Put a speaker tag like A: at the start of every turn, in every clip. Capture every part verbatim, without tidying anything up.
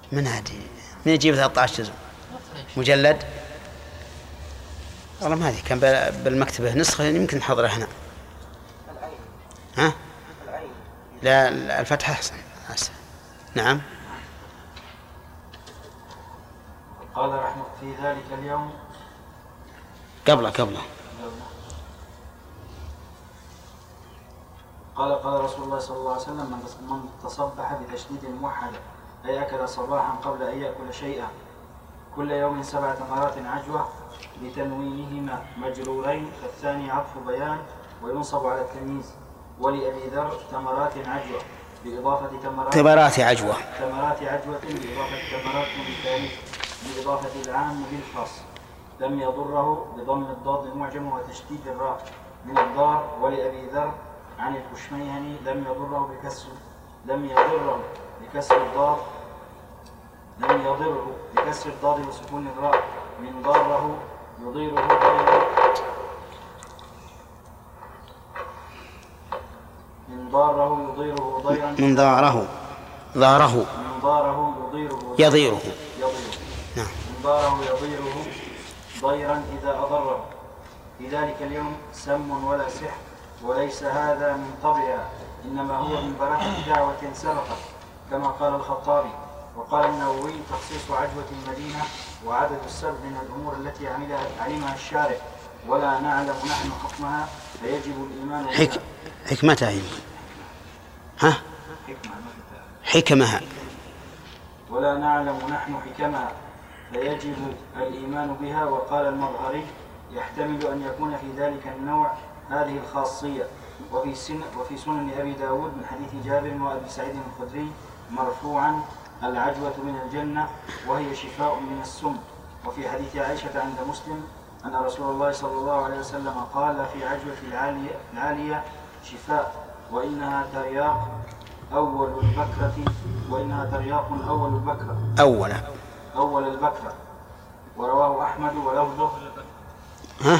A: من هذه من يجيب ثلاثة عشر جزء مجلد؟ والله ما هذه كان بالمكتبة نسخة يمكن نحضرها هنا. ها؟ لا الفتح أحسن. أحسن. نعم.
B: قال رحمه في ذلك اليوم
A: قبله قبله
B: قال قال رسول الله صلى الله عليه وسلم من تصبح بتشديد موحدة أي أكل صباحا قبل أن يأكل شيئا كل يوم سبع تمرات عجوة بتنوينهما مجرورين فالثاني عطف بيان وينصب على التمييز. ولأبي ذر تمرات عجوة بإضافة تمرات
A: تمرات عجوة
B: تمرات عجوة بإضافة تمرات بالتاريخ بإضافة العام بالخاص لم يضره بضم الضاد المعجم وتشديد الراء من الضار. ولأبي ذر عن الكشميهني لم يضره بكسر لم يضره بكسر الضاد لم يضره بكسر الضاد وسكون الراء من ضاره يضيره ضيره من ضاره يضيره ضيرا
A: من ضاره ضاره
B: من ضاره يضيره
A: يضيره
B: يضيره
A: نعم
B: من ضاره يضيره ضيرا إذا أضره. في ذلك اليوم سم ولا سحر وليس هذا من طبعها إنما هو من بركة دعوة سبقت كما قال الخطابي. وقال النووي تخصيص عجوة المدينة وعدد السبع من الأمور التي عملها علمها الشارع ولا نعلم نحن حكمها فيجب الإيمان بها.
A: حك... حكمتها هي. ها حكمها
B: ولا نعلم نحن حكمها فيجب الإيمان بها. وقال المظهري يحتمل أن يكون في ذلك النوع هذه الخاصية. وفي سن وفي سنن أبي داود من حديث جابر وأبي سعيد الخدري مرفوعا العجوة من الجنة وهي شفاء من السم. وفي حديث عائشة عند مسلم أن رسول الله صلى الله عليه وسلم قال في عجوة العالية, العالية شفاء وإنها ترياق أول البكرة وإنها ترياق أول البكرة
A: أول
B: أول البكرة. ورواه أحمد ولفظه
A: ها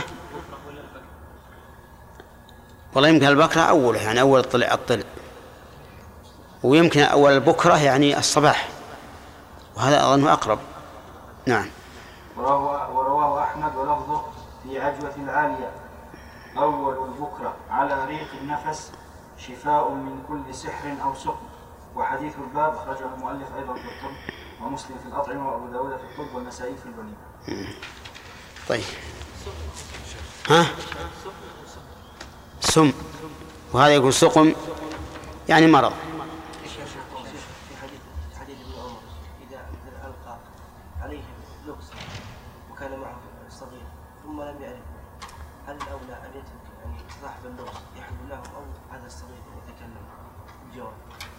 A: والله يمكن البكرة أوله يعني أول الطلع الطلع ويمكن أول البكرة يعني الصباح وهذا أظنه أقرب. نعم.
B: ورواه أحمد ولفظه في عجوة العالية أول البكرة على ريق النفس شفاء من كل سحر أو سقم. وحديث الباب أخرجه المؤلف أيضا في الطب ومسلم في الأطعمة وأبو داود في الطب والنسائي في الوليمة.
A: طيب ها سم وهذا يقول سقم يعني مرض.
C: وكان معه صغير ثم لم يعرف هل الأولى أن يترك يعني صاحب اللغز يحل لهم أو هذا الصغير يتكلم الجواب؟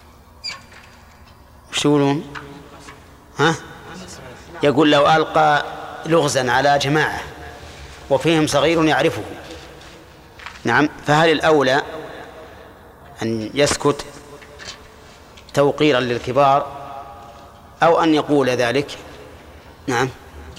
A: وش يقولون؟ ها؟ يقول لو ألقى لغزا على جماعة وفيهم صغير يعرفه نعم فهل الأولى أن يسكت توقيرا للكبار أو أن يقول ذلك؟ نعم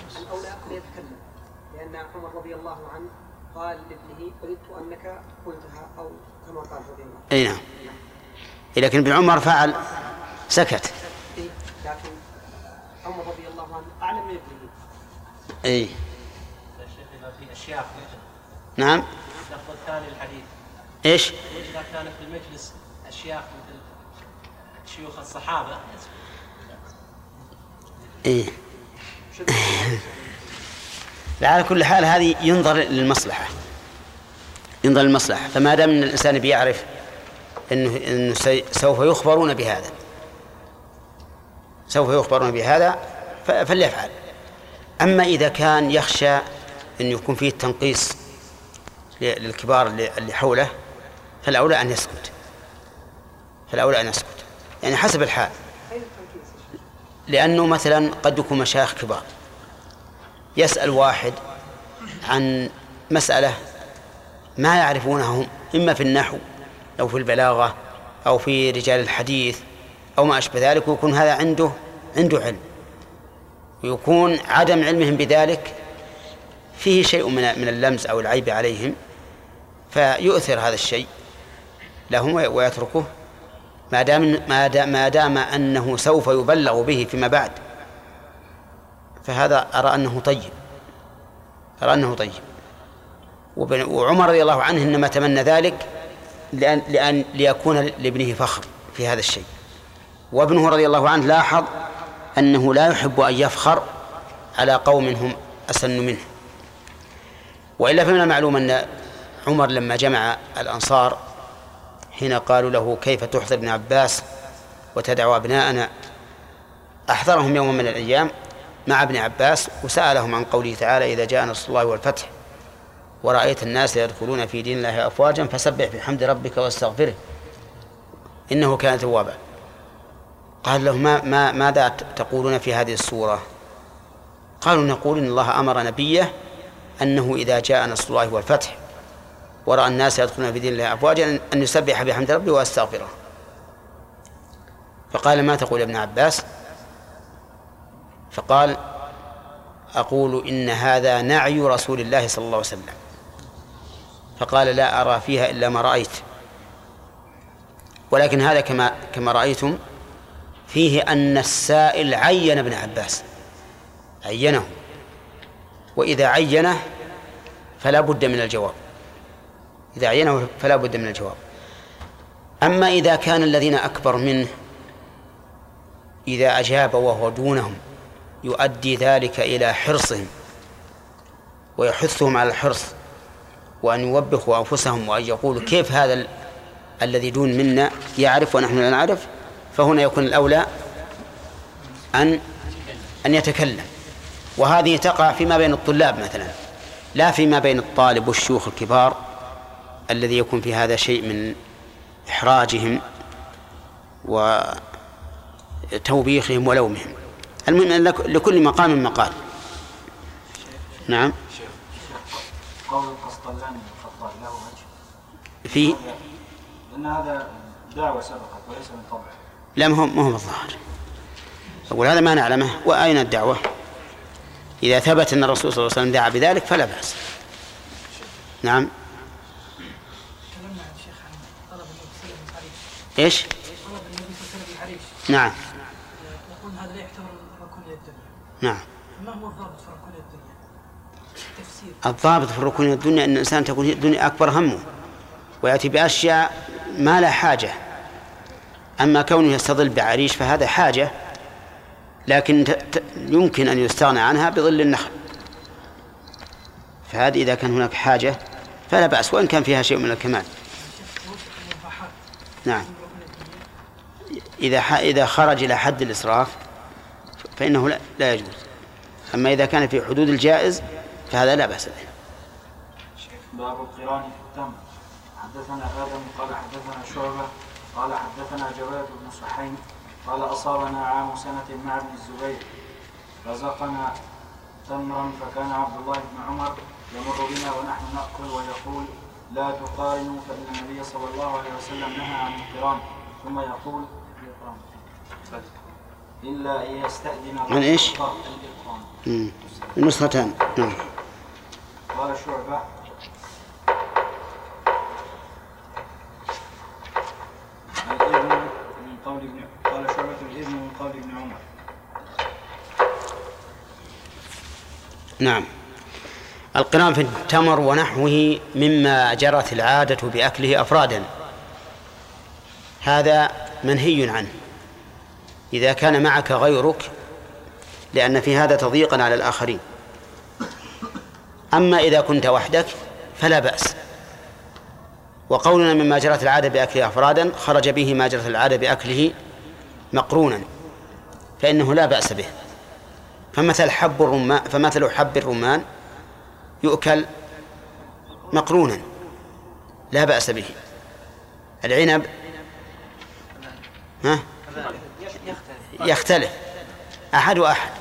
D: رضي الله عنه قال لابنه قلت أنك قلتها أو كما قال رضي الله.
A: أي نعم. لكن ابن عمر فعل سكت.
D: إيه لكن عمر رضي الله عنه أعلم من ابنه.
A: أي.
E: يا شيخ إذا في أشياء
A: نعم.
E: اللفظ الثاني الحديث.
A: إيش؟
E: إذا كان في المجلس أشياء مثل شيوخ الصحابة.
A: إيه. على كل حال هذه ينظر للمصلحة ينظر للمصلحة فما دام أن الإنسان بيعرف إنه, إنه سوف يخبرون بهذا سوف يخبرون بهذا فليفعل. أما إذا كان يخشى أن يكون فيه التنقيص للكبار اللي حوله فالأولى أن يسكت فالأولى أن يسكت يعني حسب الحال. لأنه مثلا قد يكون مشايخ كبار يسأل واحد عن مسألة ما يعرفونها هم إما في النحو أو في البلاغة أو في رجال الحديث أو ما أشبه ذلك ويكون هذا عنده عنده علم ويكون عدم علمهم بذلك فيه شيء من من اللمز أو العيب عليهم فيؤثر هذا الشيء لهم ويتركه ما دام ما دام, ما دام أنه سوف يبلغ به فيما بعد، فهذا أرى أنه طيب، أرى أنه طيب. وعمر رضي الله عنه إنما تمنى ذلك لأن, لأن ليكون لابنه فخر في هذا الشيء. وابنه رضي الله عنه لاحظ أنه لا يحب أن يفخر على قوم هم أسن منه. وإلا فمن المعلوم أن عمر لما جمع الأنصار حين قالوا له كيف تحضر ابن عباس وتدعو أبناءنا، أحضرهم يوم من الأيام مع ابن عباس وسألهم عن قوله تعالى إذا جاء نصر الله والفتح ورأيت الناس يدخلون في دين الله أفواجا فسبح بحمد ربك واستغفره إنه كان توابا. قال له ما ما ماذا تقولون في هذه السورة؟ قالوا نقول إن الله أمر نبيه أنه إذا جاء نصر الله والفتح ورأى الناس يدخلون في دين الله أفواجا أن يسبح بحمد ربه واستغفره. فقال ما تقول يا ابن عباس؟ فقال أقول إن هذا نعي رسول الله صلى الله عليه وسلم. فقال لا أرى فيها إلا ما رأيت، ولكن هذا كما كما رأيتم فيه أن السائل عين ابن عباس، عينه، وإذا عينه فلا بد من الجواب، إذا عينه فلا بد من الجواب. أما إذا كان الذين أكبر منه إذا أجاب وهو دونهم يؤدي ذلك إلى حرصهم ويحثهم على الحرص وأن يوبخوا أنفسهم وأن يقولوا كيف هذا ال... الذي دون منا يعرف ونحن لا نعرف، فهنا يكون الأولى أن أن يتكلم. وهذه تقع فيما بين الطلاب مثلا، لا فيما بين الطالب والشيوخ الكبار الذي يكون في هذا شيء من إحراجهم وتوبيخهم ولومهم. المهم لكل مقام مقال. نعم.
B: قول القسطلاني الخطاب له وجه
A: في
B: لأن هذا دعوة سبقت وليس من طبع.
A: لا ما هو ما هو الظاهر. أقول هذا ما نعلمه. وأين الدعوة؟ إذا ثبت أن الرسول صلى الله عليه وسلم دعا بذلك فلا بأس. نعم.
E: تكلمنا عن الشيخ عن طلب النبي صلى الله عليه وسلم الحريش.
A: إيش؟
E: طلب النبي صلى الله عليه وسلم الحريش.
A: نعم.
E: يقول هذا لا يعتبر ركن الدنيا.
A: نعم.
E: ما هو الضابط في ركن الدنيا؟ تفسير.
A: الضابط في الركن الدنيا أن الإنسان تكون الدنيا أكبر همه ويأتي بأشياء ما لا حاجة. أما كونه يستظل بعريش فهذا حاجة، لكن يمكن أن يستغنى عنها بظل النخل، فهذا إذا كان هناك حاجة فلا بأس وإن كان فيها شيء من الكمال. نعم. إذا إذا خرج إلى حد الإسراف فإنه لا, لا يجوز. أما إذا كان في حدود الجائز فهذا لا بأس به.
B: باب القران في التمر. حدثنا آدم قال حدثنا شعبة قال حدثنا جواد بن صحيح قال أصابنا عام سنة مع ابن الزبير رزقنا تمرا فكان عبد الله بن عمر يمر بنا ونحن نأكل ويقول لا تقارنوا فإن النبي صلى الله عليه وسلم نهى عن القران، ثم يقول إلا أن يستأذن
A: عن إيش؟ النسختان. نعم.
B: قال شعبة الإذن من قول ابن قال شعبة الإذن من قول ابن عمر.
A: نعم. القران في التمر ونحوه مما جرت العادة بأكله أفرادا، هذا منهي عنه إذا كان معك غيرك، لأن في هذا تضييقا على الآخرين. أما إذا كنت وحدك فلا بأس. وقولنا مما جرت العادة بأكله أفرادا خرج به ما جرت العادة بأكله مقرونا، فإنه لا بأس به. فمثل حب الرمان فمثل حب الرمان يؤكل مقرونا لا بأس به. العنب ها يختلف أحد وأحد.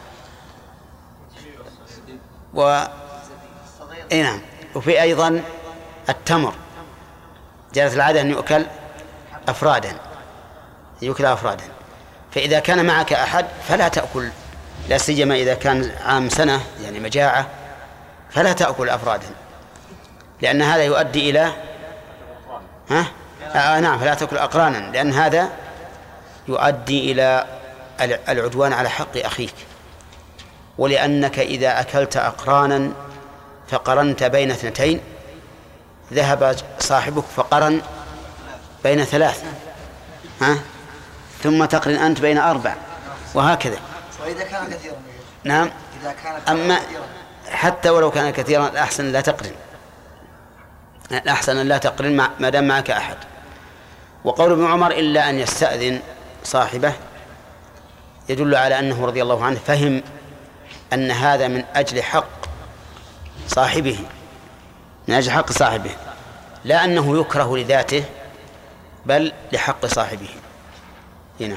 A: و نعم. وفي أيضا التمر جرت العادة أن يؤكل أفرادا يؤكل أفرادا. فإذا كان معك أحد فلا تأكل، لا سيما إذا كان عام سنة يعني مجاعة فلا تأكل أفرادا، لأن هذا يؤدي إلى ها آه نعم، فلا تأكل أقرانا، لأن هذا يؤدي إلى العدوان على حق أخيك، ولأنك إذا أكلت أقرانا فقرنت بين اثنتين ذهب صاحبك فقرن بين ثلاث، ها؟ ثم تقرن أنت بين أربع، وهكذا.
F: وإذا كان كثيرا.
A: نعم.
F: إذا كان
A: أما
F: كثيرا.
A: حتى ولو كان كثيرا الأحسن لا تقرن، الأحسن أن لا تقرن ما دام معك أحد. وقول ابن عمر إلا أن يستأذن صاحبه يدل على أنه رضي الله عنه فهم أن هذا من أجل حق صاحبه، من أجل حق صاحبه، لا أنه يكره لذاته بل لحق صاحبه. هنا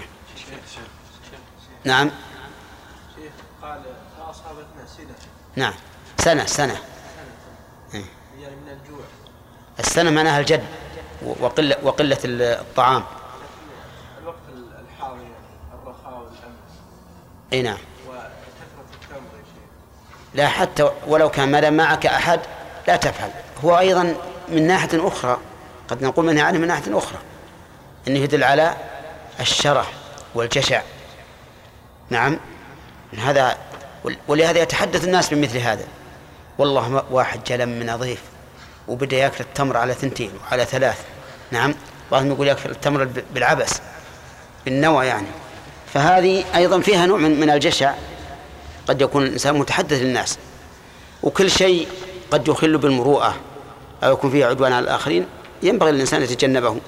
A: نعم.
C: شيخ قال فأصابتنا سنة.
A: نعم سنة سنة
C: يعني من الجوع.
A: السنة معناها الجد وقلة وقلة الطعام.
C: الوقت الحاضر الرخاء والأمن.
A: أي نعم.
C: وكثرة التمر يا شيخ.
A: لا، حتى ولو كان ما دام معك أحد لا تفعل. هو أيضا من ناحية أخرى قد نقول منها عنه من ناحية أخرى إنه يدل على الشره والجشع. نعم هذا، ولهذا يتحدث الناس بمثل هذا. والله واحد جلم من ضيف وبدأ يأكل التمر على ثنتين وعلى ثلاث. نعم بعضهم يقول يأكل التمر بالعبس بالنوى يعني. فهذه أيضا فيها نوع من الجشع، قد يكون الإنسان متحدث للناس. وكل شيء قد يخل بالمروءة أو يكون فيه عدوان على الآخرين ينبغي للإنسان يتجنبه.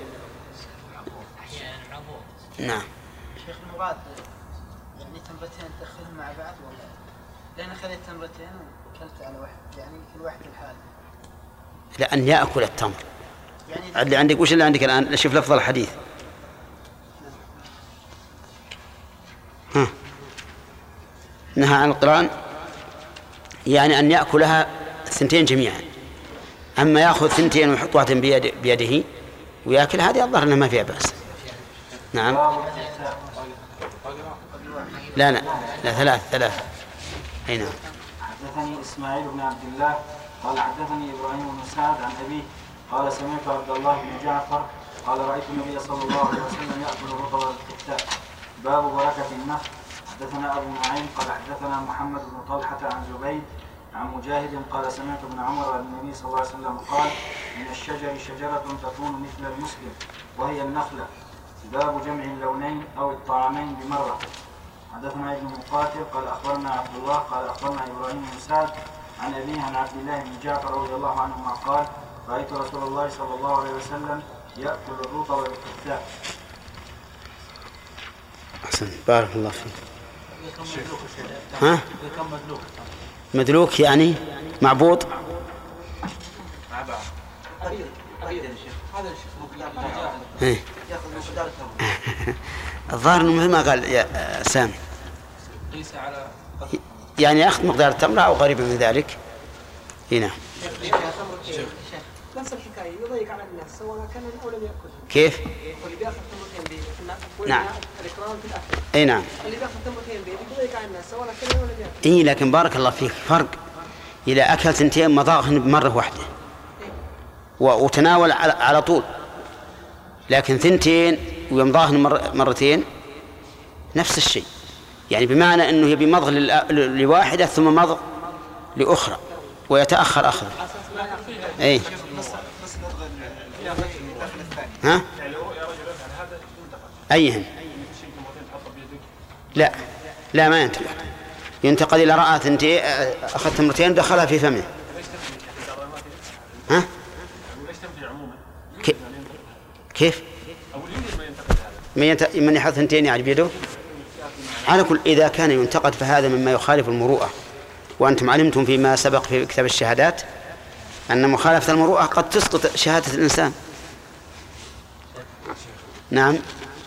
A: نعم.
F: شيخ المراد يعني تمرتين تدخلهم مع بعض ولا؟ لأن خذيت تمرتين وكلت على واحد، يعني كل واحد الحال.
A: لأن يأكل التمر.
F: يعني
A: اللي عندك وش اللي عندك الآن؟ شوف لفظ الحديث. ها. نهى عن القران يعني أن يأكلها الثنتين جميعا. أما يأخذ ثنتين ويحط واحدة بيد بيده ويأكل، هذه الظاهر أنها ما فيها بأس. نعم. لا لا لا ثلاث ثلاث. أي نعم.
B: حدثني إسماعيل بن عبد الله قال حدثني إبراهيم بن سعد عن أبيه قال سمعت عبد الله بن جعفر قال رأيت النبي صلى الله عليه وسلم يأكل الرطب والكتاب. باب بركة النخل. حدثنا أبو نعيم قال حدثنا محمد بن طلحة عن زبيد عن مجاهد قال سمعت ابن عمر عن النبي صلى الله عليه وسلم قال من الشجر شجرة تكون مثل المسلم وهي النخلة. باب جمع اللونين أو الطعامين بمرة. حدثنا ابن مقاتل قال أخبرنا عبد الله قال أخبرنا إبراهيم بن سعد عن أبيه عن عبد الله بن جعفر رضي الله عنهما قال رأيت رسول الله صلى الله عليه وسلم يأكل الرطب والكتاب.
A: أحسن بارك الله فيك. ها؟ مدلوك يعني معبود.
C: هذا
A: الظاهر انه مثل ما قال يا سامي
E: ليس على
A: يعني ياخذ مقدار التمره او قريبا من ذلك. هنا
D: نفس الحكايه يضيق على الناس سواء كان او لم ياكل.
A: كيف؟
D: واللي بياخذ تمرتين بيده
A: نعم.
D: الاكرام في الاكل.
A: اي نعم.
D: اللي بياخذ تمرتين بيده يضيق على الناس سواء كان او لم ياكل.
A: اي لكن بارك الله فيك فرق اذا اكل ثنتين مضاغهن بمره واحده وتناول على طول، لكن ثنتين ويمضاهن مر مرتين نفس الشيء، يعني بمعنى أنه يبي مضغ لواحدة ثم مضغ لأخرى ويتأخر أخذه. أي ها أيهن؟ لا لا ما ينتقل، ينتقل إلى رأى ثنتين أخذ تمرتين دخلها في فمه. ها كيف؟ من يحط ثنتين يعني بيده على كل. إذا كان ينتقد فهذا مما يخالف المروءة، وأنتم علمتم فيما سبق في كتاب الشهادات أن مخالفة المروءة قد تسقط شهادة الإنسان. نعم.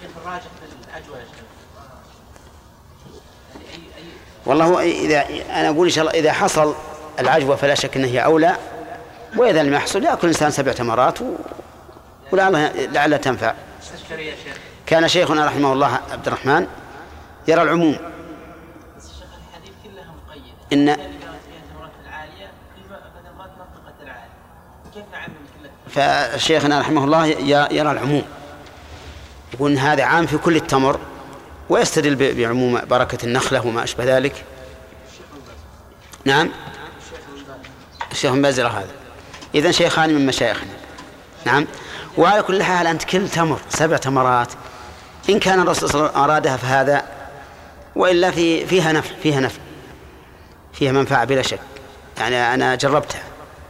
A: والله إذا أنا أقول إن شاء الله إذا حصل العجوة فلا شك أنه هي أولى، وإذا لم يحصل يأكل الإنسان سبع تمرات ولعلها تنفع. كان شيخنا رحمه الله عبد الرحمن يرى العموم.
E: بس الشيخ الحديث كلها مقيدة.
A: إن
E: العالية في التمرات العالية في التمرات منطقة العالية.
F: كيف نعمم كله؟
A: فشيخنا رحمه الله يرى العموم، يقول هذا عام في كل التمر، ويستدل بعموم بركة النخلة وما أشبه ذلك. نعم الشيخ بن باز يرى هذا. إذن شيخان من مشايخنا. نعم. وعلى كل حال أنت كل تمر سبع تمرات إن كان الرسول صلى الله عليه وسلم أرادها فهذا، وإلا في فيها نفع فيها نفع فيها منفعة بلا شك. يعني أنا جربتها.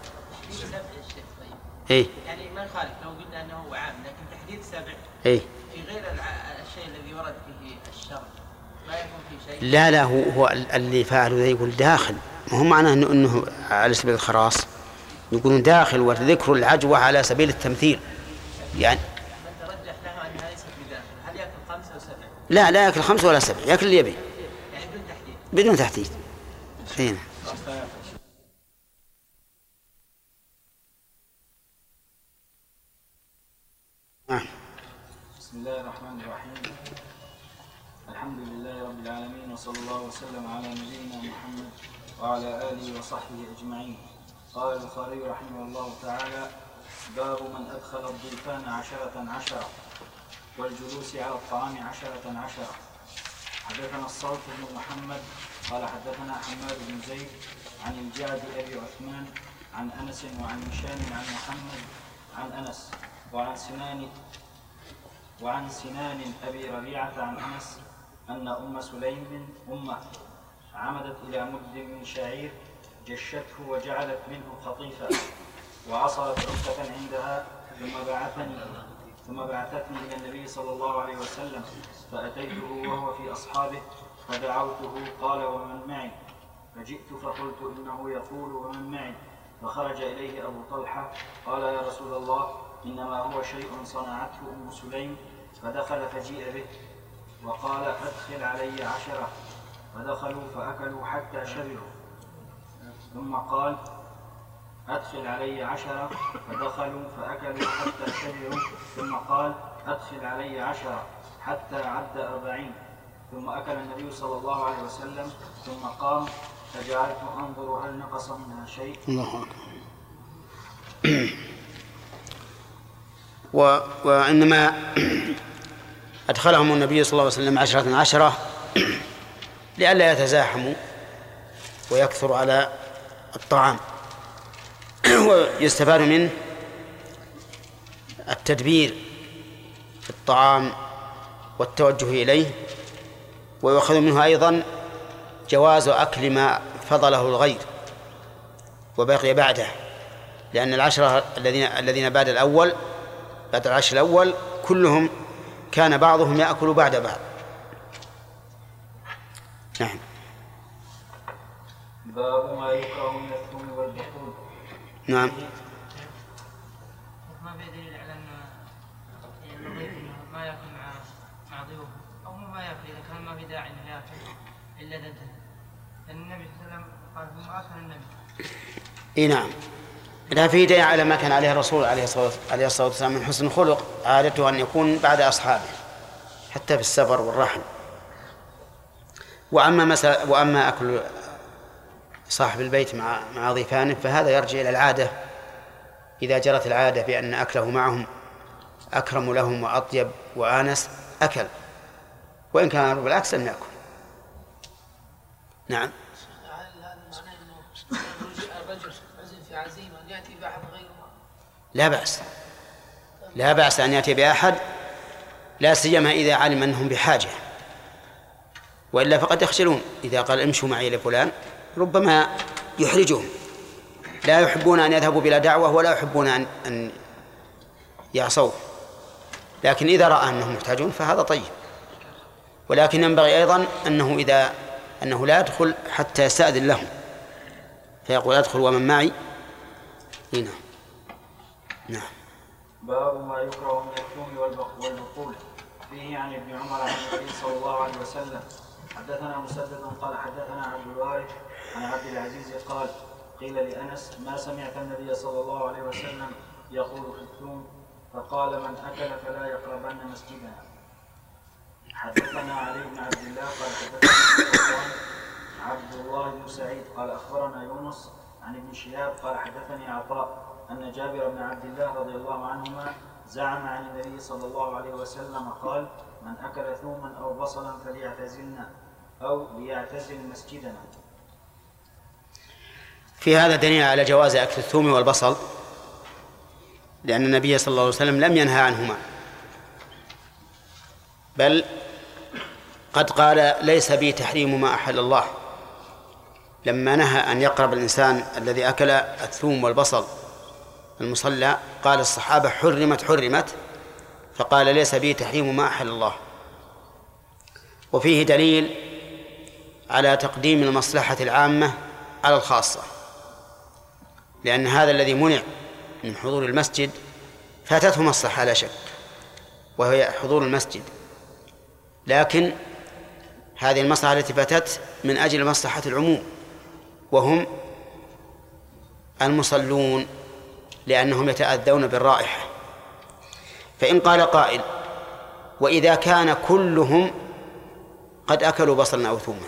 A: إيه.
F: يعني ما يخالف لو قلنا أنه عام، لكن تحديد سبع.
A: إيه.
F: في غير الشيء الذي ورد فيه الشرع ما يكون فيه شيء.
A: لا لا هو هو اللي فعله ذا يقول داخل، ما هو معناه إنه إنه على سبيل الخراص، يقولون داخل وذكر العجوة على سبيل التمثيل. يعني
F: من ترجح له أنها ليست بداخل، هل يأكل خمسة وسبع؟
A: لا لا يأكل خمسة ولا سبع، يأكل اللي يبي.
F: يعني بدون تحديد.
A: بدون تحديد. هنا.
B: بسم الله الرحمن الرحيم. الحمد لله رب العالمين، وصلى الله وسلم على نبينا محمد وعلى آله وصحبه أجمعين. قال البخاري رحمه الله تعالى: باب من أدخل الضيفان عشرة عشرة والجلوس على الطعام عشرة عشرة. حدثنا الصلت بن محمد قال حدثنا حماد بن زيد عن الجعد أبي عثمان عن أنس وعن هشام عن محمد عن أنس وعن سنان وعن سنان أبي ربيعة عن أنس أن أم سليم أمه عمدت إلى مد من شعير جشته وجعلت منه خطيفا وعصرت عقدة عندها ثم بعثني ثم بعثتني إلى النبي صلى الله عليه وسلم فأتيته وهو في أصحابه فدعوته قال: ومن معي؟ فجئت فقلت: إنه يقول ومن معي؟ فخرج إليه أبو طلحة قال: يا رسول الله، إنما هو شيء صنعته أم سليم. فدخل فجيء به وقال: أدخل علي عشرة. فدخلوا فأكلوا حتى شبعوا. ثم قال: أدخل علي عشرة. فدخلوا فأكلوا حتى شبعوا. ثم قال: أدخل علي عشرة حتى عد أربعين. ثم أكل النبي صلى الله عليه وسلم ثم قام فجعلت أنظر هل نقص منها شيء.
A: الله أكبر. و... وإنما أدخلهم النبي صلى الله عليه وسلم عشرة عشرة لئلا يتزاحموا ويكثر على الطعام. ويستفاد منه التدبير في الطعام والتوجه إليه، ويؤخذ منه أيضا جواز أكل ما فضله الغير وبقي بعده، لأن العشرة الذين الذين بعد الأول بعد العشر الأول كلهم كان بعضهم يأكل بعد بعض. نعم.
B: باب ما يكره من الثوم والبخور.
A: نعم.
F: ما في دليل على أن الضيف ما يأكل مع مع ضيوفه، أو ما يأكل إذا كان ما في داعي أنه يأكل إلا ذاته، لأن النبي صلى الله عليه وسلم قال: ثم أكل النبي.
A: إيه نعم. لا في داعي على ما كان عليه الرسول عليه الصلاة والسلام من حسن الخلق، عادته أن يكون بعد أصحابه حتى في السفر والرحل. وأما مسا وأما أكل صاحب البيت مع مع ضيفانه فهذا يرجع إلى العادة، إذا جرت العادة بأن أكله معهم أكرم لهم وأطيب وآنس أكل، وإن كان بالعكس لم يأكل. نعم. لا بأس لا بأس أن يأتي بأحد، لا سيما إذا علم أنهم بحاجة، وإلا فقد يخجلون. إذا قال: امشوا معي لفلان، ربما يحرجهم، لا يحبون أن يذهبوا بلا دعوة ولا يحبون أن أن يعصوه. لكن إذا رأى أنهم محتاجون فهذا طيب. ولكن ينبغي أيضا أنه إذا أنه لا يدخل حتى يستأذن لهم، فيقول: أدخل ومن معي. هنا. نعم.
B: باب ما يكره من الثوم والبقول. فيه عن ابن عمر عن النبي صلى الله عليه وسلم. حدثنا مسدد قال حدثنا عبد الوارث عن عبد العزيز قال: قيل لأنس: ما سمعت النبي صلى الله عليه وسلم يقول في الثوم؟ فقال: من أكل فلا يقربن مسجدنا. حدثنا علي بن عبد الله قال حدثنا عبد الله بن سعيد قال أخبرنا يونس عن ابن شهاب قال حدثني عطاء أن جابر بن عبد الله رضي الله عنهما زعم عن النبي صلى الله عليه وسلم قال: من أكل ثوما أو بصلا فليعتزلنا أو ليعتزل مسجدنا.
A: في هذا دليل على جواز أكل الثوم والبصل، لأن النبي صلى الله عليه وسلم لم ينهى عنهما، بل قد قال: ليس بي تحريم ما أحل الله، لما نهى أن يقرب الإنسان الذي أكل الثوم والبصل المصلى قال الصحابة: حرمت حرمت، فقال: ليس بي تحريم ما أحل الله. وفيه دليل على تقديم المصلحة العامة على الخاصة، لأن هذا الذي منع من حضور المسجد فاتته مصلحة لا شك، وهي حضور المسجد، لكن هذه المصلحة التي فاتت من أجل مصلحة العموم، وهم المصلون، لأنهم يتأذون بالرائحة. فإن قال قائل: وإذا كان كلهم قد أكلوا بصلا أو ثوما،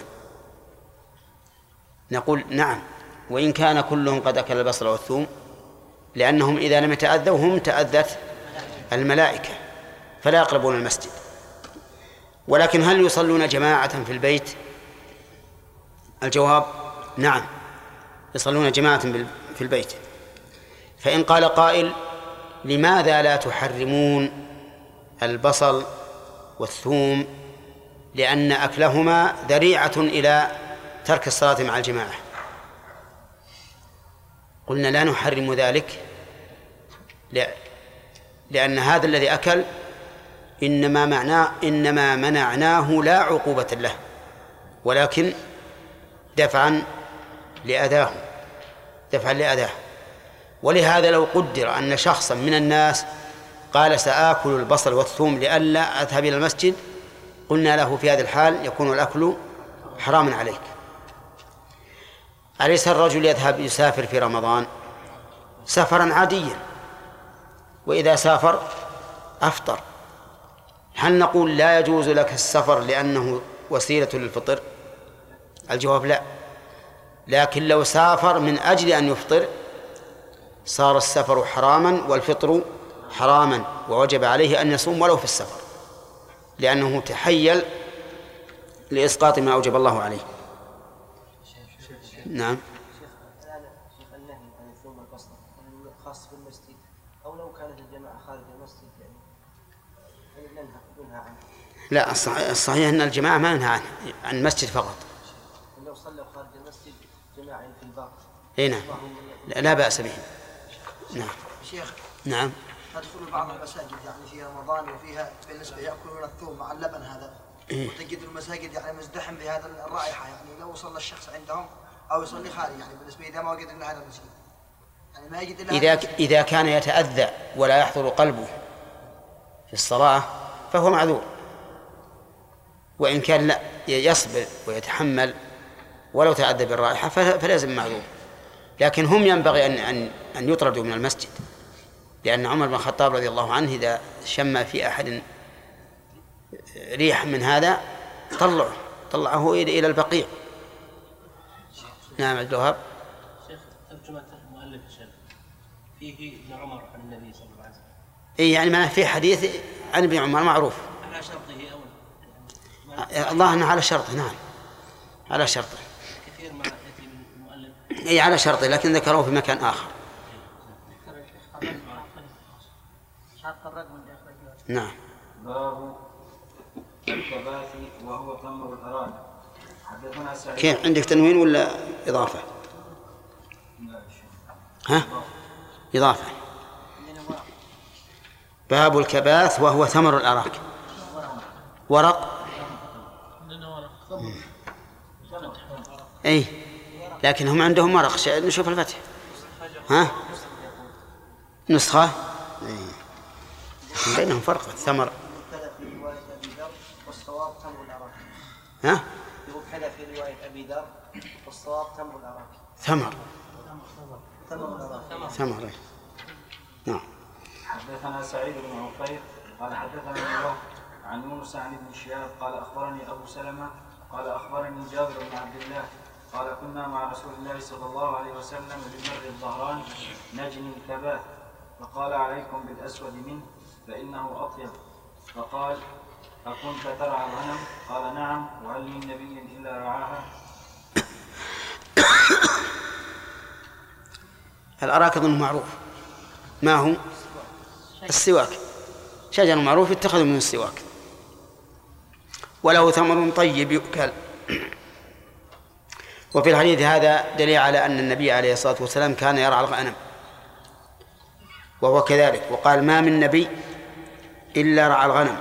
A: نقول: نعم، وإن كان كلهم قد أكل البصل والثوم، لأنهم إذا لم يتأذوا هم تأذت الملائكة فلا يقربون المسجد. ولكن هل يصلون جماعة في البيت؟ الجواب: نعم، يصلون جماعة في البيت. فإن قال قائل: لماذا لا تحرمون البصل والثوم؟ لأن أكلهما ذريعة إلى ترك الصلاة مع الجماعة. قلنا: لا نحرم ذلك، لأن هذا الذي أكل إنما معناه إنما منعناه لا عقوبة له، ولكن دفعا لأذاه دفعا لأذاه ولهذا لو قدر أن شخصا من الناس قال: سآكل البصل والثوم لئلا أذهب إلى المسجد، قلنا له: في هذه الحال يكون الأكل حراما عليك. أليس الرجل يذهب يسافر في رمضان سفرا عاديا، وإذا سافر أفطر، هل نقول لا يجوز لك السفر لأنه وسيلة للفطر؟ الجواب: لا، لكن لو سافر من أجل أن يفطر صار السفر حراما والفطر حراما، ووجب عليه أن يصوم ولو في السفر، لأنه تحيل لإسقاط ما أوجب الله عليه. نعم.
C: الآن شيخ النهي عن الثوم والبصل خاص بالمسجد، أو لو كانت الجماعة خارج المسجد يعني ننهى ننهى عنه؟
A: لا، الصحيح أن الجماعة ما ننهى عنه، عن المسجد فقط.
C: لو صلوا خارج المسجد جماعة في الباب.
A: إيه نعم، لا بأس به. نعم.
G: شيخ.
A: نعم.
G: تدخل بعض المساجد يعني في رمضان وفيها بالنسبة يأكلون الثوم مع اللبن هذا، وتجد المساجد يعني مزدحم بهذا الرائحة، يعني لو صلى الشخص عندهم أو يصلي خارج، يعني بالنسبة إذا ما وجد إلا هذا المسجد، يعني ما يجد إلا
A: إذا ك... إذا كان يتأذى ولا يحضر قلبه في الصلاة فهو معذور، وإن كان لا يصبر ويتحمل ولو تأذى بالرائحة فلازم معذور. لكن هم ينبغي أن أن أن يطردوا من المسجد، لأن عمر بن الخطاب رضي الله عنه إذا شم في أحد ريح من هذا طلعه طلعه إلى البقيع. نعم. عبد الوهاب.
E: شيخ، ترجمة المؤلف الشيخ فيه ابن عمر عن النبي صلى الله عليه وسلم.
A: إيه يعني ما في حديث عن ابن عمر معروف
E: على شرطه
A: أو الله أنه على شرطه. نعم، على شرطه.
E: كثير ما يأتي من المؤلف.
A: إيه على شرطه، لكن ذكروه في مكان آخر. نعم.
B: باب الكباث وهو تمر الأرانب. حدثنا سعيد.
A: كيف عندك تنوين ولا إضافة؟ ها؟ إضافة. باب الكباث وهو ثمر الأراك. ورق. أي لكن هم عندهم ورق. نشوف الفتح. ها؟ نسخة. أي. بينهم فرق. الثمر.
C: والصواب تمر الأراك.
A: ها؟
C: يقول كذا في رواية أبي ذر والصواب تمر الأراك.
A: ثمر.
C: تمر الأراك.
A: ثمر. نعم.
B: حدثنا سعيد بن عفير قال حدثنا الله عن يونس عن ابن شهاب قال أخبرني أبو سلمة قال أخبرني جابر بن عبد الله قال كنا مع رسول الله صلى الله عليه وسلم بمر الظهران نجني الكباه، فقال عليكم بالأسود منه فإنه أطيب. فقال أكنت ترعى الغنم؟ قال نعم، وهل من نبي إلا رعاها؟
A: الأراك أظن معروف. ما هو؟ السواك، شجر معروف يتخذ من السواك، وله ثمر طيب يؤكل. وفي الحديث هذا دليل على أن النبي عليه الصلاة والسلام كان يرعى الغنم، وهو كذلك. وقال ما من نبي إلا رعى الغنم.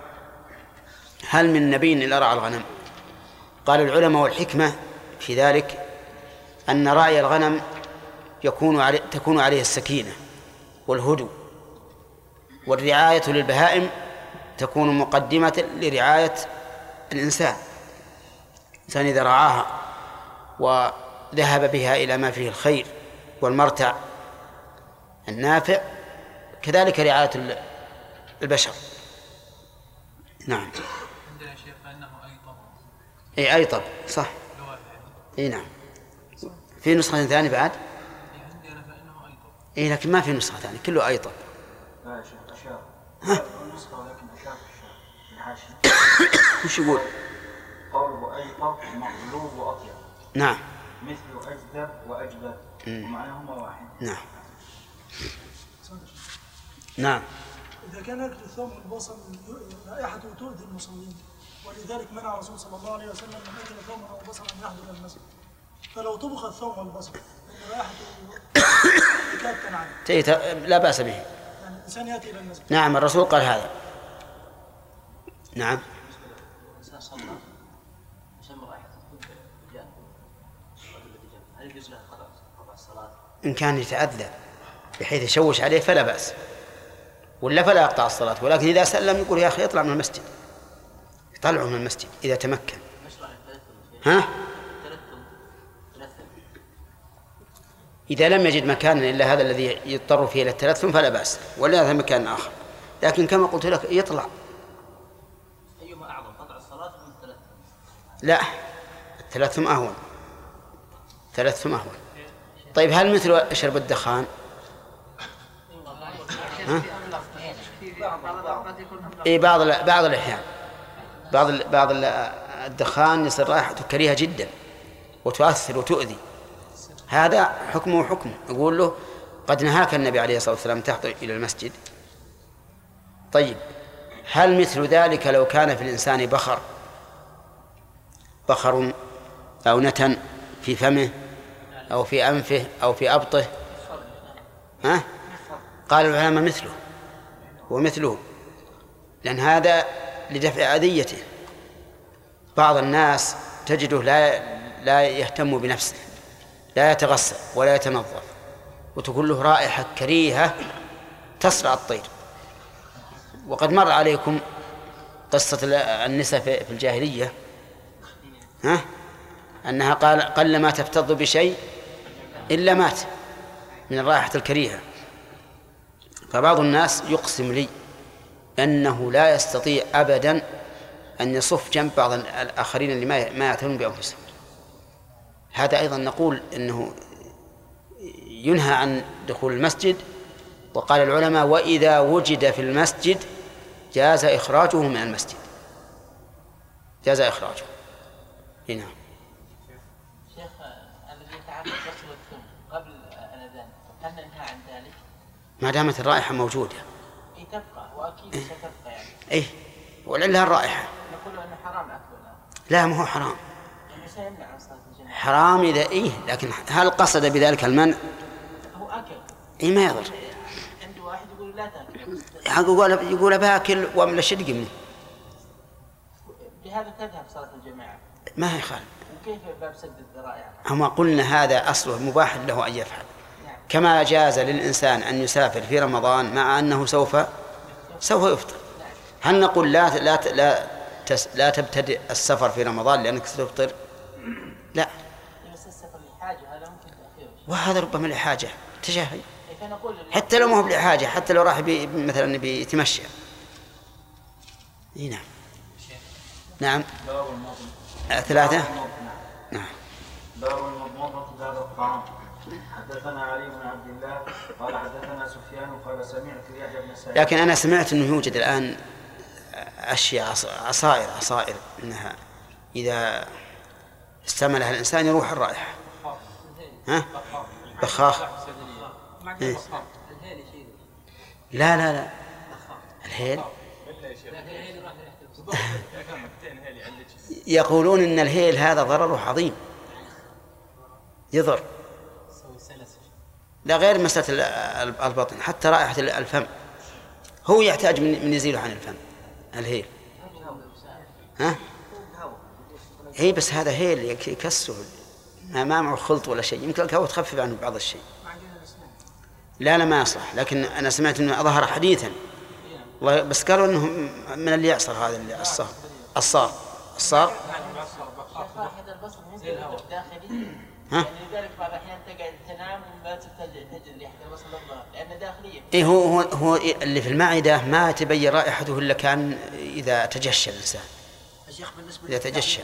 A: هل من نبي إلا رعى الغنم؟ قال العلماء والحكمة في ذلك أن راعي الغنم يكون عليه تكون عليه السكينة والهدوء، والرعاية للبهائم تكون مقدمة لرعاية الإنسان. الإنسان إذا رعاها وذهب بها إلى ما فيه الخير والمرتع النافع، كذلك رعاية البشر. نعم.
H: عندنا شيخ أنه أيطب.
A: إيه أيطب صح. إيه نعم. في نسخة ثانية بعد؟
H: عندنا فإنه أيطب.
A: إيه لكن ما في نسخة ثانية، كله أيطب.
B: لا يا شيخ أشار.
A: ها؟
B: النسخة ولكن أشار في الحاشية.
A: وش يقول؟
B: قوله أيطب مقلوب وأطيب.
A: نعم.
B: مثل أجدب وأجدب ومعناهما واحد.
A: نعم. نعم.
I: إذا كان أكل الثوم والبصل رائحته تؤذي المصلين، ولذلك منع الرسول صلى الله عليه وسلم من أكل ثوما أو بصلا أن يحضر المسجد. فلو طبخ الثوم والبصل فإن رائحته تكاد تنعم.
A: لا بأس به.
I: يعني الإنسان يأتي إلى المسجد.
A: نعم الرسول قال هذا. نعم.
E: الإنسان صلى وسمى رائحة الجان هل يجوز له قطع الصلاة؟
A: إن كان يتأذى بحيث يشوش عليه فلا بأس، ولا فلا يقطع الصلاة. ولكن إذا سلم يقول يا أخي اطلع من المسجد، يطلعه من المسجد إذا تمكن. ها؟ إذا لم يجد مكانا إلا هذا الذي يضطر فيه إلى التلثم فلا بأس، ولا هذا مكان آخر. لكن كما قلت لك يطلع.
E: أيما أعظم قطع الصلاة من التلثم؟
A: لا، التلثم أهون. التلثم أهون. طيب هل مثل شرب الدخان؟ ها؟ إيه بعض بعض الأحيان بعض بعض الدخان يصير رائحته كريهة جدا وتؤثر وتؤذي. هذا حكمه حكمه. يقول له قد نهاك النبي عليه الصلاة والسلام تحضر إلى المسجد. طيب هل مثل ذلك لو كان في الإنسان بخر بخر أو نتن في فمه أو في أنفه أو في أبطه؟ ها؟ قال العلماء مثله ومثله، لأن هذا لدفع أذيته. بعض الناس تجده لا لا يهتم بنفسه، لا يتغسل ولا يتنظف، وتكون له رائحة كريهة تصرع الطير. وقد مر عليكم قصة النساء في الجاهلية، ها؟ أنها قال قل ما تفتض بشيء إلا مات من الرائحة الكريهة. فبعض الناس يقسم لي أنه لا يستطيع أبدا أن يصف جنب بعض الآخرين اللي ما يعتنون بأنفسهم. هذا أيضا نقول أنه ينهى عن دخول المسجد. وقال العلماء وإذا وجد في المسجد جاز إخراجه من المسجد، جاز إخراجه. هنا
F: شيخ الذي يتعرض غسل الثوم قبل الأذان هل ننهى عن ذلك؟
A: ما دامت الرائحة موجودة.
F: إيه تبقى وأكيد
A: إيه؟
F: ستبقى يعني.
A: إيه ولعلها الرائحة.
F: نقول أنه حرام أكلها.
A: لا ما هو حرام.
F: يعني سيمنع عن صلاة الجماعة.
A: حرام إذا إيه، لكن هل قصد بذلك المنع؟
F: هو أكل.
A: إيه ما يضر.
F: عنده واحد يقول لا تأكل.
A: يقول يقول باكل واملا شدق منه.
F: بهذا تذهب صلاة الجماعة.
A: ما هي خالد.
F: وكيف باب سد الذرائع؟
A: أما قلنا هذا أصله مباح له أن يفعل. نعم. كما جاز للإنسان أن يسافر في رمضان مع أنه سوف سوف يفطر. نعم. هل نقول لا لا لا تس لا تبتدئ السفر في رمضان لأنك ستفطر؟ لا.
F: بس السفر لحاجة هذا ممكن تأخيره.
A: وهذا ربما لحاجة تجاهل. حتى لو ما هو لحاجة، حتى لو راح بي مثلا بيتمشى. نعم. نعم. ثلاثة. نعم.
B: باب حدثنا علي بن عبد الله قال حدثنا سفيان قال سمعت يحيى بن سعيد.
A: لكن أنا سمعت أنه يوجد الآن أشياء عصائر عصائر أنها إذا استعملها الإنسان يروح الرائحة. ها؟ بخاخ. إيه؟ لا لا لا الهيل يقولون إن الهيل هذا ضرره عظيم يضر. لا غير مسألة البطن حتى رائحة الفم هو يحتاج من يزيله عن الفم الهيل. ها؟ هي بس هذا هيل يكسر ما معه خلط ولا شيء يمكن الكهوة تخفف عنه بعض الشيء. لا لا ما يصلح. لكن أنا سمعت أنه ظهر حديثا بس قالوا أنه من اللي يعصر هذا اللي الصار الصار الصار ها؟
F: لذلك بعض الأحيان تقعد تنام وما تجد ريحة البصل الظاهر لأنه داخلية.
A: إيه هو هو هو اللي في المعدة ما تبين رائحته إلا كان إذا تجشى الإنسان. إذا تجشى.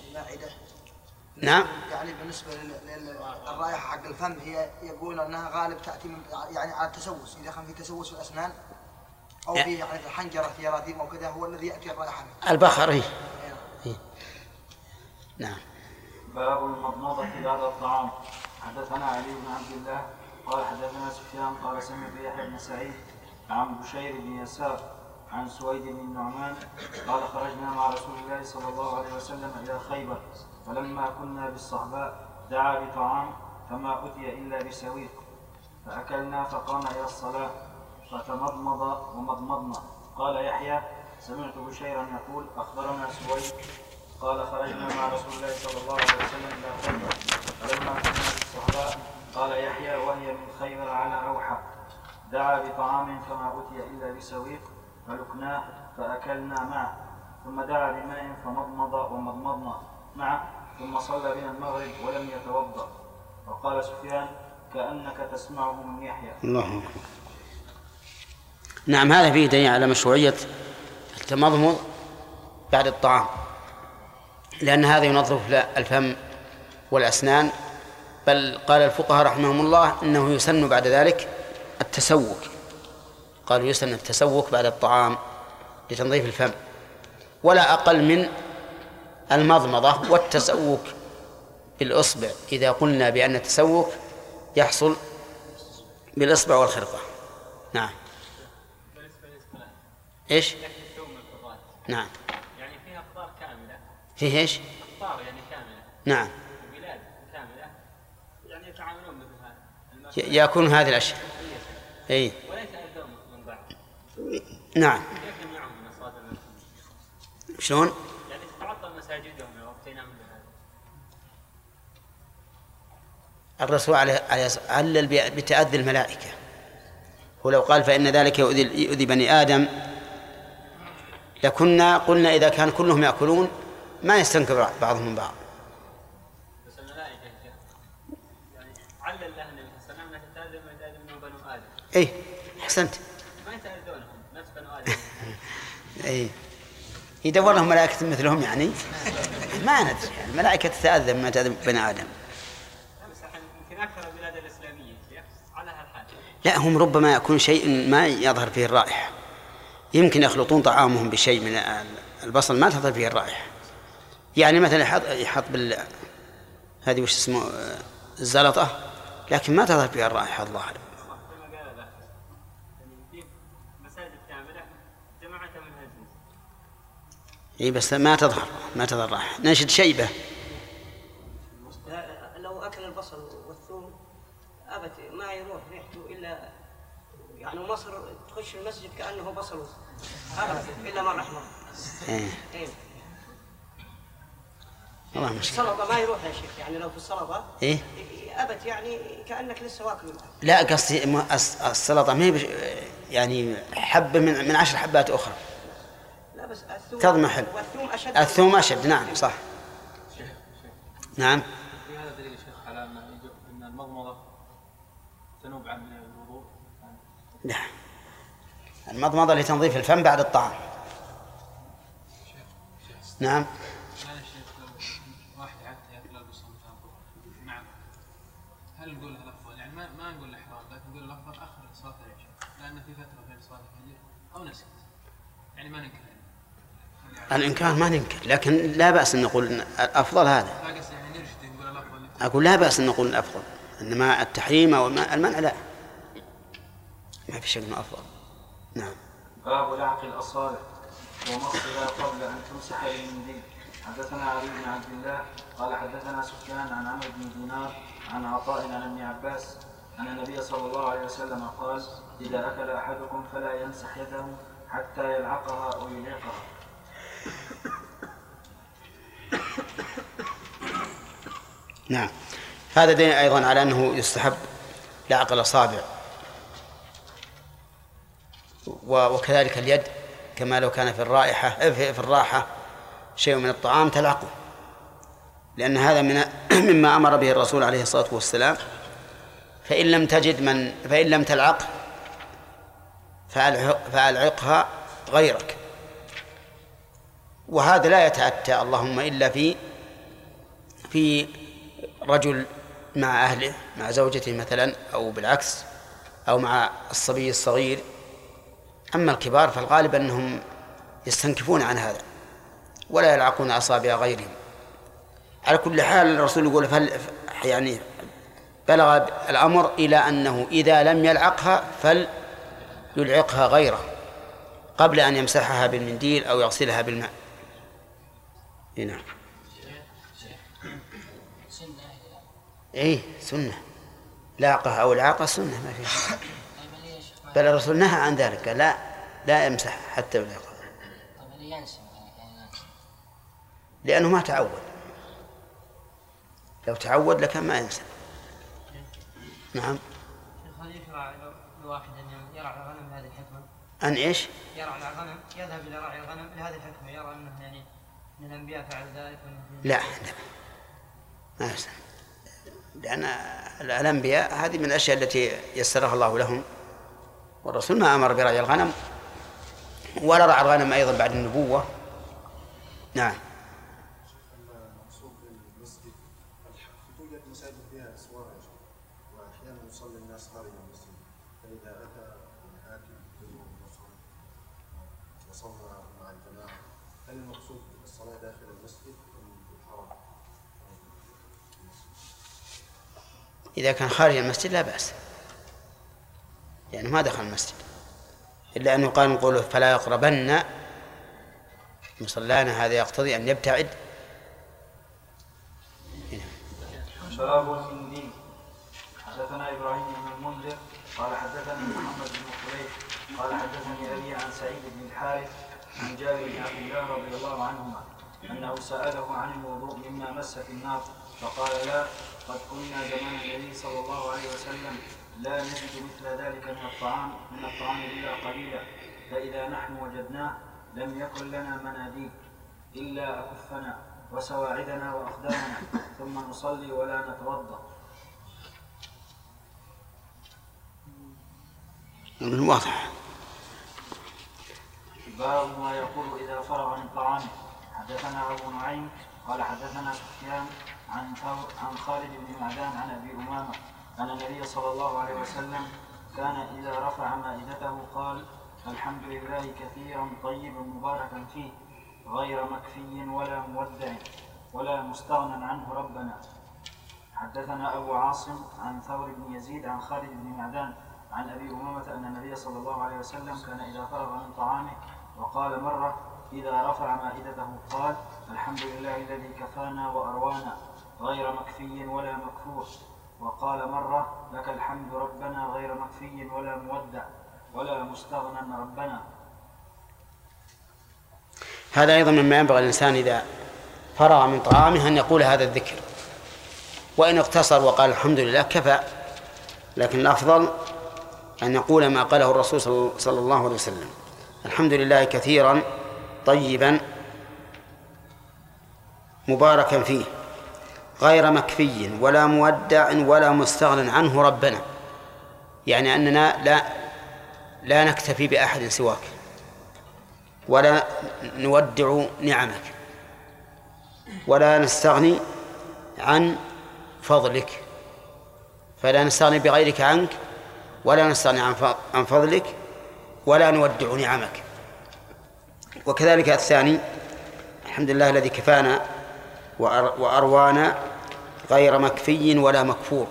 A: نعم.
G: يعني بالنسبة للرائحة حق الفم هي يقول أنها غالب تأتي من يعني على التسوس إذا كان في تسوس في الأسنان أو في يعني في الحنجرة في راثيم أو كذا هو الذي يأتي الرائحة.
A: البخر هي. هي. نعم.
B: باب المضمضة بعد الطعام. حدثنا علي بن عبد الله قال حدثنا سفيان قال سمعت يحيى بن سعيد عن بشير بن يسار عن سويد بن النعمان قال خرجنا مع رسول الله صلى الله عليه وسلم إلى خيبر فلما كنا بالصحباء دعا بطعام فما أتي إلا بسويق فأكلنا فقام إلى الصلاة فتمضمض ومضمضنا. قال يحيى سمعت بشيرا يقول أخبرنا سويد قال خرجنا مع رسول الله صلى الله عليه وسلم إلى خيبر فلما كنا بالصحباء قال يحيى وهي من خيبر على روحة دعا بطعام فما أتي إلا بسويق فلقناه فأكلنا معه ثم دعا بماء فمضمض ومضمضنا معه ثم صلى بنا المغرب ولم يتوضأ. وقال سفيان كأنك تسمعه من يحيى.
A: الله أكبر. نعم هذا فيه دليل على مشروعية التمضمض بعد الطعام لأن هذا ينظف الفم والأسنان بل قال الفقهاء رحمهم الله إنه يسن بعد ذلك التسوك. قالوا يسن التسوك بعد الطعام لتنظيف الفم ولا أقل من المضمضة والتسوك بالإصبع إذا قلنا بأن التسوك يحصل بالإصبع والخرقة. نعم. إيش؟ نعم.
J: يعني فيها أخبار كاملة.
A: فيه إيش؟
J: أخبار يعني كاملة.
A: نعم.
J: بلاد كاملة يعني يتعاملون مثل هذا.
A: يكون هذه الأشياء. إيه.
J: ولا يتأذون من بعض.
A: نعم.
J: كيف يمنعهم من الصلاة المسجد؟
A: شلون؟
J: يعني تتعطل مساجدهم لو أفتينا من هذا.
A: الرسول عليه علل بتأذي الملائكة ولو قال فإن ذلك يؤذي بني آدم لكنا قلنا إذا كان كلهم يأكلون ما يستنكر بعضهم من بعض.
J: بس الملائكة يعني علل لها النبي صلى الله عليه وسلم أنها تتأذى ما يتأذى منه بنو آدم.
A: إيه أحسنت.
J: ما يتأذونهم نفس بنو آدم.
A: إيه يدور لهم ملائكة مثلهم يعني ما ندري يعني الملائكة تتأذى ما تأذى بني آدم.
J: يمكن أكثر البلاد الإسلامية على هالحال.
A: لا هم ربما يكون شيء ما يظهر فيه الرائحة يمكن يخلطون طعامهم بشيء من البصل ما تظهر فيه الرائحة يعني مثلا يحط يحط بال هذه وش اسمه الزلطة لكن ما تظهر فيها الرائحة الظاهرة.
J: كما قال ذا يعني مساجد كاملة جماعة من هالجنس.
A: إيه بس ما تظهر ما تظهر الرائحة. نشد شيبة.
D: لو أكل البصل والثوم أبت ما يروح ريحته إلا يعني مصر تخش المسجد كأنه بصل أبت إلا من رحمه.
A: إيه.
D: إيه.
A: والله مشكلة.
D: السلطة ما يروح يا شيخ يعني لو في السلطة
A: إيه
D: أبت يعني كأنك لسه واكل.
A: لا قصدي السلطة ما هي يعني حبة من من عشر حبات أخرى.
D: لا بس الثوم
A: تضمحل.
D: والثوم أشد.
A: الثوم أشد نعم صح. نعم.
H: في هذا دليل شيخ على أن المضمضة تنوب عن الوضوء.
A: لا المضمضة لتنظيف الفم بعد الطعام. نعم.
H: أنا شيخ لو واحد حتى يأكل البصل نعم هل نقول هذا أفضل يعني يعني ما ما نقول الإحرام، لكن نقول الأفضل أخر صلاة العشاء، لأن في فترة بين صلاة الفجر أو نسيت، يعني ما ننكر.
A: الإنكار ما ننكر، لكن لا بأس أن نقول الأفضل هذا.
H: يعني نرشد نقول الأفضل.
A: أقول لا بأس أن نقول الأفضل، إنما التحريم أو المنع لا، ما في شك أنه أفضل. نعم.
B: باب لعق الأصابع ومصها قبل أن تمسح بالمنديل. حدثنا علي بن عبد الله قال حدثنا سفيان عن عمرو بن دينار عن عطاء عن ابن عباس أن النبي صلى الله عليه وسلم قال: إذا أكل أحدكم فلا يمسح يده حتى يلعقها أو يلعقها.
A: نعم. هذا دليل أيضا على أنه يستحب لعق الأصابع، وكذلك اليد، كما لو كان في الرائحة في الراحة شيء من الطعام تلعقه، لأن هذا من مما أمر به الرسول عليه الصلاة والسلام. فإن لم تجد من فإن لم تلعق فألعقها غيرك، وهذا لا يتأتى اللهم إلا في في رجل مع أهله، مع زوجته مثلا، أو بالعكس، أو مع الصبي الصغير. أما الكبار فالغالب أنهم يستنكفون عن هذا ولا يلعقون أصابع غيرهم. على كل حال الرسول يقول فل يعني بلغ الأمر إلى أنه إذا لم يلعقها فليلعقها غيره قبل أن يمسحها بالمنديل أو يغسلها بالماء. هنا إيه سنة، لاقة أو العاقة سنة ما فيها، بل الرسول نهى عن ذلك، لا لا يمسح حتى يلاقها، لأنه ما تعود. لو تعود لكان ما يمسح. نعم.
F: هل يشرع لواحد أن يرعى الغنم بهذه الحكمة؟
A: أن إيش؟
F: يرعى الغنم، يذهب إلى رعي الغنم لهذه الحكمة، يرى أنه يعني من الأنبياء فعل ذلك.
A: لا لا ما يصح، لأن الأنبياء هذه من الأشياء التي يسرها الله لهم، والرسول ما أمر برعي الغنم ولا رعى الغنم أيضا بعد النبوة. نعم.
K: يصلي الناس خارج المسجد، فإذا أتى الحاكم وصلى مع الجماعة، هل المقصود الصلاة داخل المسجد أم في الحرم؟
A: إذا كان خارج المسجد لا بأس، يعني ما دخل المسجد، إلا أنه قال نقوله فلا يقربن مصلانا، هذا يقتضي أن يبتعد.
B: باب المنديل. حدثنا إبراهيم بن المنذر قال حدثني محمد بن خليل قال حدثني أبي عن سعيد بن الحارث عن جابر بن عبد الله رضي الله عنهما أنه سأله عن الوضوء مما مس في النار فقال: لا، قد كنا زمان النبي صلى الله عليه وسلم لا نجد مثل ذلك من الطعام من الطعام إلا قليلا، فإذا نحن وجدناه لم يكن لنا مناديل إلا أكفنا وسواعدنا وأقدامنا ثم نصلي ولا نتوضأ.
A: واضح.
B: باب ما يقول إذا فرغ من طعامه. حدثنا أبو نعيم قال حدثنا سفيان عن عن خالد بن معدان عن أبي أمامة أن النبي صلى الله عليه وسلم كان إذا رفع مائدته قال: الحمد لله كثيرا طيبا مباركا فيه غير مكفي ولا مودع ولا مستغنى عنه ربنا. حدثنا أبو عاصم عن ثور بن يزيد عن خالد بن معدان عن أبي أمامة أن النبي صلى الله عليه وسلم كان إذا فرغ من طعامه وقال مرة إذا رفع مائدته قال: الحمد لله الذي كفانا وأروانا غير مكفي ولا مكفور. وقال مرة: لك الحمد ربنا غير مكفي ولا مودع ولا مستغنى ربنا.
A: هذا أيضا مما ينبغي الإنسان إذا فرغ من طعامه أن يقول هذا الذكر، وإن اقتصر وقال الحمد لله كفى، لكن الأفضل أن يقول ما قاله الرسول صلى الله عليه وسلم: الحمد لله كثيرا طيبا مباركا فيه غير مكفي ولا مودع ولا مستغنى عنه ربنا، يعني أننا لا لا نكتفي بأحد سواك ولا نودع نعمك ولا نستغني عن فضلك، فلا نستغني بغيرك عنك ولا نستغني عن فضلك ولا نودع نعمك. وكذلك الثاني: الحمد لله الذي كفانا وأروانا غير مكفي ولا مكفور.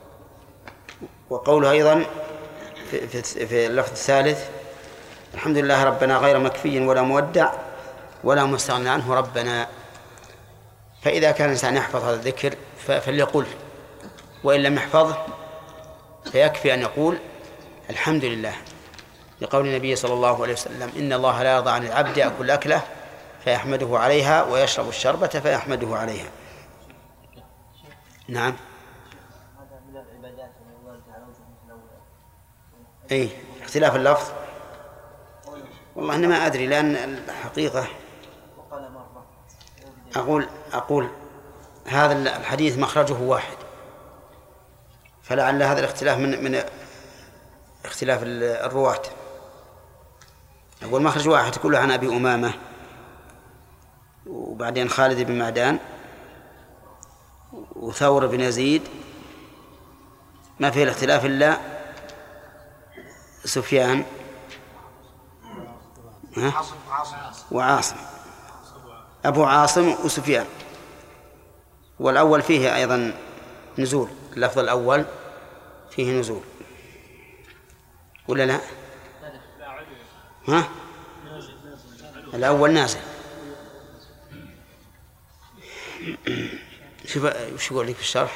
A: وقوله أيضا في, في, في اللفظ الثالث: الحمد لله ربنا غير مكفي ولا مودع ولا مستغنى عنه ربنا. فإذا كان الإنسان يحفظ هذا الذكر فليقول، وإن لم يحفظه فيكفي أن يقول الحمد لله، لقول النبي صلى الله عليه وسلم: إن الله لا يرضى عن العبد يأكل أكله فيحمده عليها ويشرب الشربة فيحمده عليها. نعم.
C: هذا من العبادات الواردة على وجه الأول.
A: أي اختلاف اللفظ والله أنا ما أدري، لأن الحقيقة أقول أقول هذا الحديث مخرجه واحد، فلعل هذا الاختلاف من من اختلاف الرواة. أقول مخرج واحد كله عن أبي أمامة وبعدين خالد بن معدان وثور بن يزيد، ما فيه الاختلاف إلا سفيان ها؟ وعاصم، أبو عاصم وسفيان. والأول فيه أيضا نزول، اللفظ الأول فيه نزول ولا لا؟ ها؟ الأول نازل. شوف وش يقول لك في الشرح.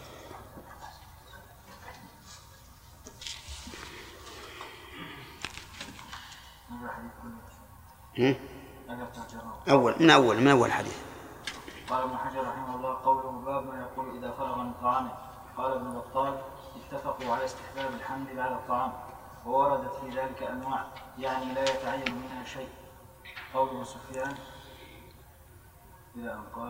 A: أول من أول من أول حديث.
B: قال ابن حجر رحمه الله: قوله باب ما يقول إذا فرغ من طعامه. قال ابن بطال: اتفقوا على استحباب الحمد على الطعام، ووردت في ذلك أنواع، يعني لا يتعين منها شيء. قوله سفيان إلى أن قال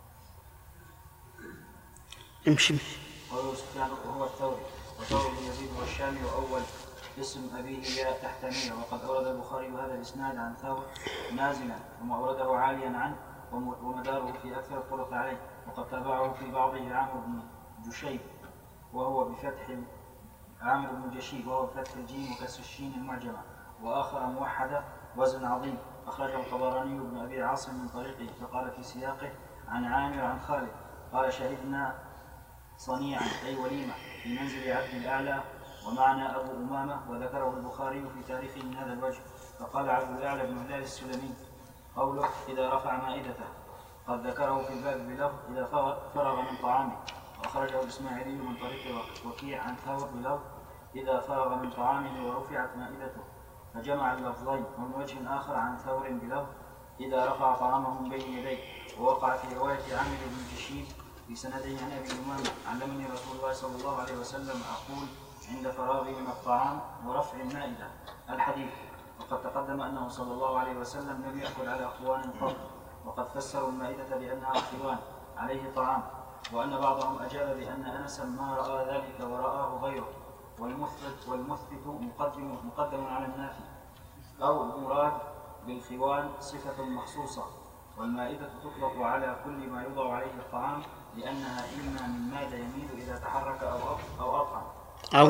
A: امشي.
B: قوله سفيان وهو الثوري، وثور بن يزيد والشامي، وأول اسم أبيه يا تحتميل. وقد أورد البخاري هذا الإسناد عن ثور نازلا، ثم أورده عاليا عنه، ومداره في أكثر الطرق عليه. وقد تابعه في بعضه عمرو بن جشيب وهو بفتح عمرو بن جشيب وهو بفتح الجيم وكسر الشين المعجمة، وآخر موحدة وزن عظيم أخرجه الطبراني بن أبي عاصم من طريقه، فقال في سياقه عن عامر عن خالد قال: شهدنا صنيعا أي وليمة في منزل عبد الأعلى ومعنا أبو أمامة. وذكره البخاري في تاريخه من هذا الوجه. فقال عبد الأعلى بن هلال السلمي: قوله إذا رفع مائدته، قد ذكره في الباب بلفظ إذا فرغ من طعامه. وأخرجه الإسماعيلي من طريق وكيع عن ثور بلفظ إذا فرغ من طعامه ورفعت مائدته، فجمع اللفظين. ومن وجه آخر عن ثور بلفظ إذا رفع طعامه من بين يديه. ووقع في رواية عامر بن جشيب في سنده عن أبي أمامة: علمني رسول الله صلى الله عليه وسلم أقول عند فراغي من الطعام ورفع المائدة. الحديث. وقد تقدم أنه صلى الله عليه وسلم لم يأكل على أخوان قط، وقد فسروا المائدة بأنها أخوان عليه طعام، وأن بعضهم أجاب بأن أنسا ما رأى ذلك ورآه غيره، والمثبت والمثبت مقدم مقدم على النافي، أو المراد بالخوان صفة مخصوصة. والمائدة تطلق على كل ما يوضع عليه الطعام، لأنها إما من ماد يميل إذا تحرك أو أو أطعم
A: أو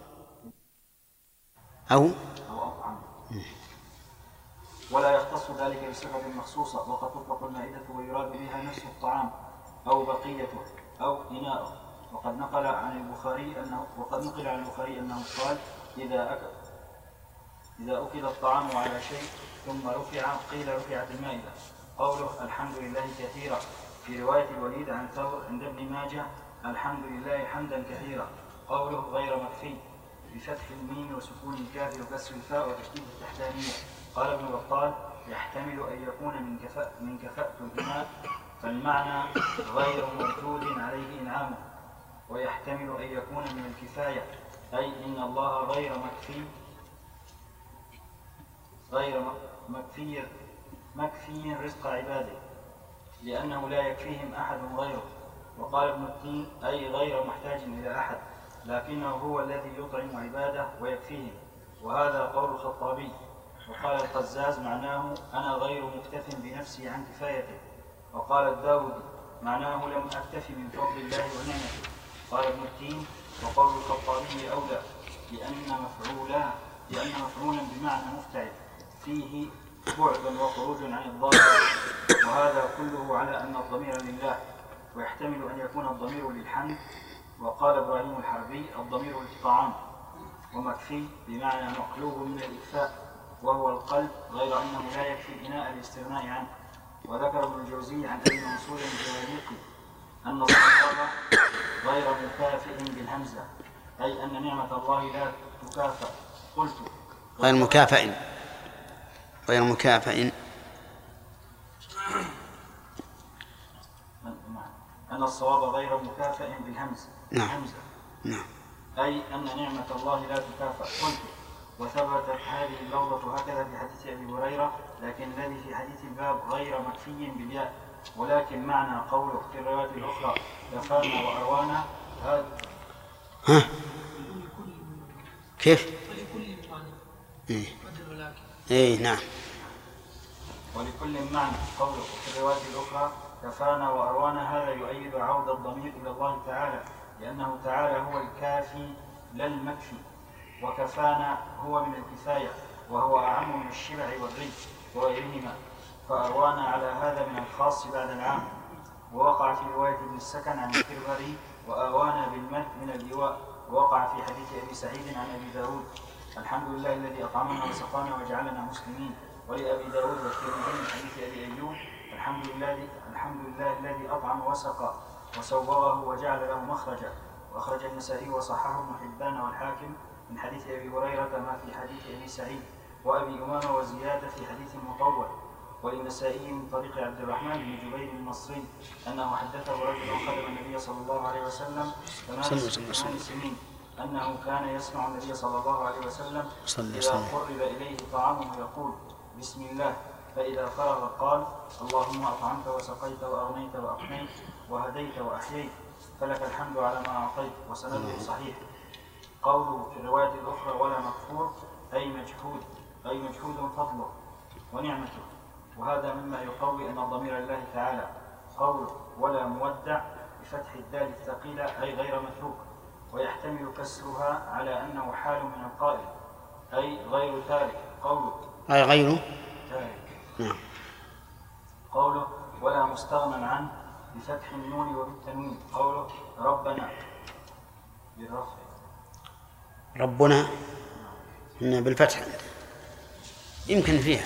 A: أو
B: أو أطعم، ولا يختص ذلك بصفة مخصوصة. وقد تطلق المائدة ويراد بها نفس الطعام أو بقيته أو إناءه. وقد نقل عن البخاري أنه وقد نقل عن البخاري أنه قال: إذا أكل إذا أكل الطعام على شيء ثم رفع قيل رفعت المائدة. قوله الحمد لله كثيرا في رواية الوليد عن ثور عند ابن ماجه: الحمد لله حمدا كثيرا. قوله غير مكفي بفتح الميم وسكون الكاف وكسر الفاء وتشديد التحتانية. قال ابن بطال: يحتمل أن يكون من كفاء من كفاءة الإناء، فالمعنى غير مردود عليه إنعامه. ويحتمل أن يكون من الكفاية، أي إن الله غير مكفي غير مكفي مكفي رزق عباده، لأنه لا يكفيهم أحد غيره. وقال ابن التين: أي غير محتاج إلى أحد، لكنه هو الذي يطعم عباده ويكفيهم. وهذا قول الخطابي. وقال القزاز: معناه أنا غير مكتف بنفسي عن كفايته. وقال الداودي: معناه لم أكتف من فضل الله ونعمته. قال ابن التين: وقول الخطابي أولى، لأن مفعولا لأن مفعولا بمعنى مفتعل فيه بعد وخروج عن الضابط، وهذا كله على أن الضمير لله، ويحتمل أن يكون الضمير للحمد. وقال إبراهيم الحربي: الضمير للطعام. ومكفي بمعنى مقلوب من الإكفاء، وهو القلب، غير أنه لا يكفي الإناء الاستغناء عنه. وذكر ابن الجوزي عن أبي منصور الجواليقي أن الصواب غير مكافئ بالهمزة، أي أن نعمة الله لا تكافأ. قلت:
A: غير مكافئ غير مكافئ
B: أن الصواب غير مكافئ بالهمزة.
A: نعم. نعم.
B: أي أن نعمة الله لا تكافأ. قلت: وثبتت هذه اللفظة هكذا في حديث أبي هريرة، لكن الذي في حديث الباب غير مكفي بالياء، ولكن معنى قوله في الروايات الأخرى كفانا وأروانا هذا.
A: ها؟ كيف؟ إيه. إيه نعم.
B: ولكل معنى قوله في الروايات الأخرى كفانا وأروانا هذا يؤيد عود الضمير إلى الله تعالى، لأنه تعالى هو الكافي لا المكفي، وكفانا هو من الكفاية، وهو أعم من الشبع والريف وغيرهما، فأروانا على هذا من الخاص بعد العام. ووقع في رواية ابن السكن عن الكربري وآوانا بالمد من الإيواء. ووقع في حديث أبي سعيد عن أبي داود: الحمد لله الذي أطعمنا وسقانا وجعلنا مسلمين. ولأبي داود والترمذي من حديث أبي أيوب: الحمد لله الحمد لله الذي أطعم وسقى وسوغه وجعل له مخرجا. وأخرج النسائي وصححه ابن حبان والحاكم من حديث أبي هريرة ما في حديث أبي سعيد وأبي أمامة وزيادة في حديث مطول. وللنسائي من طريق عبد الرحمن بن جبير المصري أنه حدثه رجل خدم النبي صلى الله عليه وسلم ثمان سنين أنه كان يسمع النبي صلى الله عليه وسلم إذا قرب إليه طعامه يقول: بسم الله، فإذا فرغ قال: اللهم أطعمت وسقيت وأغنيت وأقنيت وهديت وأحييت، فلك الحمد على ما أعطيت. وسنده صحيح. قوله في الرواية الأخرى ولا مغفور أي مجهود أي مجهود فضله ونعمته، وهذا مما يقوي أن الضمير لله تعالى. قوله ولا مودع بفتح الدال الثقيلة أي غير متروك، ويحتمل كسرها على أنه حال من القائل أي غير تارك. قوله
A: أي غير
B: تارك.
A: نعم.
B: قوله ولا مستغنى عنه بفتح النون وبالتنوين. قوله ربنا بالرفع.
A: ربنا إن بالفتح يمكن فيها.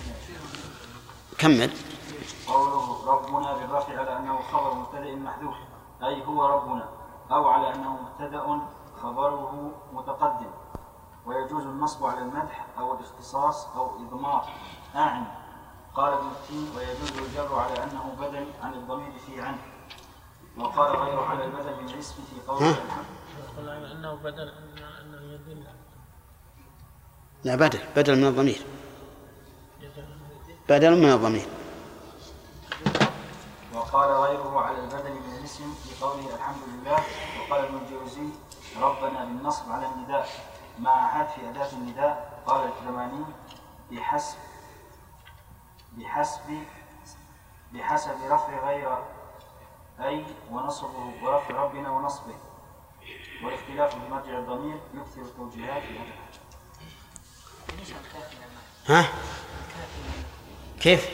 A: كمل.
B: قوله ربنا بالرفع على أنه خبر مبتدأ محذوف أي هو ربنا، أو على أنه مبتدأ خبره متقدم. ويجوز النصب على المدح أو الاختصاص أو إضمار أعني. قال ابن التين ويجوز الجر على أنه بدل عن الضمير في عنه. وقال غيره على البدل من الاسم في قوله الحمد.
E: يقول أنه بدل أنه يدل.
A: لا بدل بدل من الضمير بدل من الضمير.
B: وقال غيره على البدل من الاسم في قوله الحمد لله. وقال ابن الجوزي ربنا بالنصب على النداء مع حذف أداة النداء. قال الكرماني بحسب بحسب بحسب رفع غير أي ونصبه ورفع ربنا ونصبه، والاختلاف في مرجع الضمير يكثر التوجيهات في هذا.
A: ها؟ كيف؟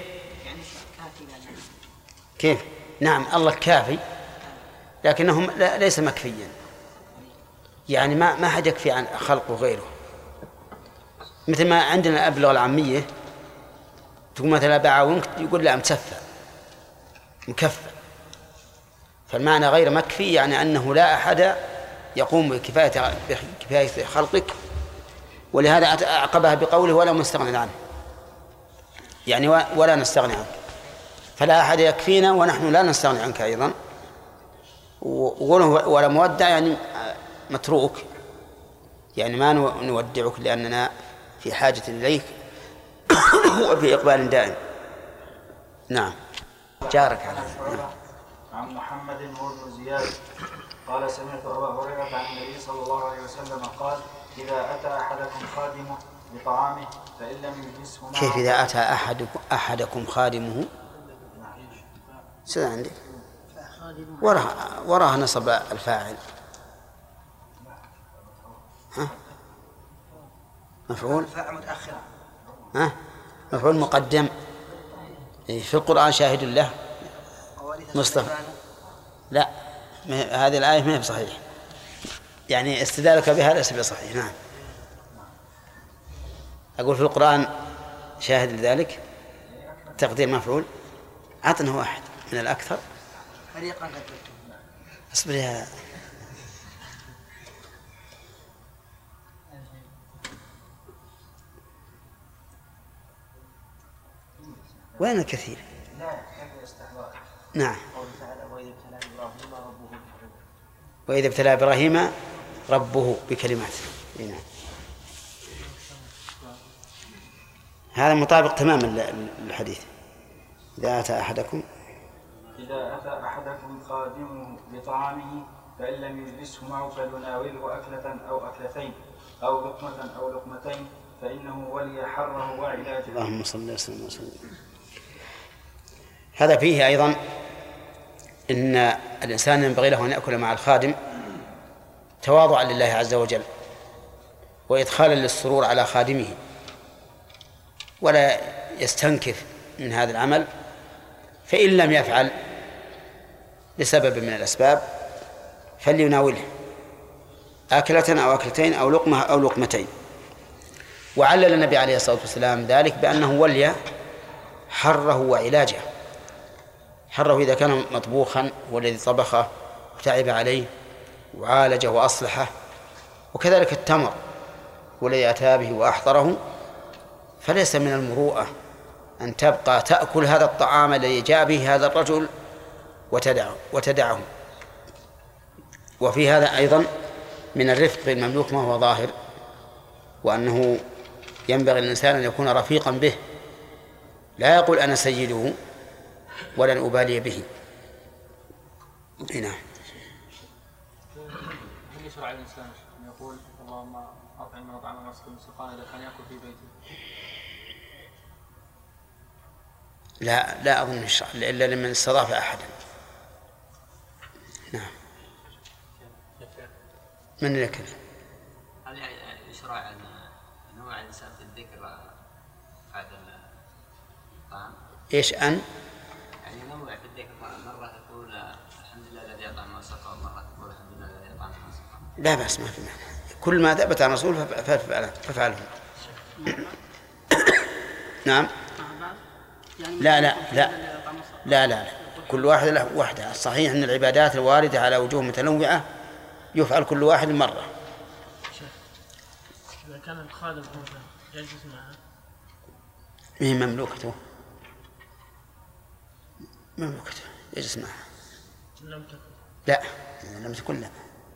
A: كيف؟ نعم الله كافي، لكنه ليس مكفيا، يعني ما ما حد يكفي عن خلقه غيره. مثل ما عندنا أبلغ العامية تقول مثلا بعاونك يقول لا متسفى مكفى، فالمعنى غير مكفي يعني أنه لا أحد يقوم بكفاية بكفاية خلقك، ولهذا أعقبها بقوله ولا مستغنى عنه، يعني ولا نستغني عنك، فلا أحد يكفينا ونحن لا نستغني عنك أيضا. وقوله ولا مودع يعني متروك، يعني ما نودعك لأننا في حاجة إليك وفي إقبال دائم. نعم. جارك على
B: نعم. عن محمد بن زياد قال سمعت أبا هريرة عن النبي صلى الله عليه وسلم قال إذا أتى أحدكم خادمه بطعامه فإن لم يجلسه معه.
A: كيف إذا أتى أحدكم أحدكم خادمه؟ سيد عندك وراها وراها نصب الفاعل ها؟ مفعول
G: فاعل متأخرة.
A: ها؟ مفعول مقدم. في القرآن شاهد له مصطفى. لا هذه الآية ما هي بصحيح، يعني استدلالك بها ليس بصحيح. نعم أقول في القرآن شاهد لذلك تقدير مفعول. عطنا واحد من الأكثر.
G: فريقا قد
A: اصبر يا وين الكثير؟ نعم. وإذا ابتلى إبراهيم ربه بكلمات. نعم. هذا مطابق تماما للحديث. إذا أتى أحدكم
B: إذا أتى أحدكم خادمه بطعامه فإن لم يجلسه معه فليناوله أكلة أو أكلتين أو لقمة أو لقمتين فإنه ولي حره وعلاجه.
A: اللهم صل وسلم وسلم. هذا فيه أيضا إن الإنسان ينبغي له أن يأكل مع الخادم تواضعا لله عز وجل وإدخالا للسرور على خادمه، ولا يستنكف من هذا العمل، فإن لم يفعل لسبب من الأسباب فليناوله أكلة أو أكلتين أو لقمة أو لقمتين. وعلل النبي عليه الصلاة والسلام ذلك بأنه ولي حره وعلاجه. حره إذا كان مطبوخا والذي طبخه وتعب عليه وعالجه وأصلحه، وكذلك التمر والذي أتى به وأحضره، فليس من المروءة أن تبقى تأكل هذا الطعام الذي جاء به هذا الرجل وتدعه, وتدعه. وفي هذا أيضا من الرفق بالمملوك ما هو ظاهر، وأنه ينبغي الإنسان أن يكون رفيقا به، لا يقول أنا سيده ولن أبالي به. هنا
H: هل يشرع الإنسان أن يقول اللهم أطعم من أطعم واسقم سقانا إذا كان يأكل في بيته؟
A: لا لا أظن يشرع إلا لمن استضاف أحدا. نعم. من لك؟
L: هل يشرع أن نوع الإنسان في الذكر بعد الطعام؟
A: إيش أن؟
L: يعني نوع في الذكر، مرة تقول الحمد لله الذي أطعم وسقى، ومرة تقول الحمد لله الذي أطعم وسقى.
A: لا بأس، ما في معنى. كل ما ثبت عن الرسول فافعله. نعم. لا لا لا لا لا كل واحد له وحده. الصحيح أن العبادات الواردة على وجوه متنوعة يفعل كل واحد مرة.
E: إذا كان الخادم هو يجلس معه
A: مين مملوكته؟ مملوكته يجلس معه.
E: لم تكن
A: لا لم تكن لا.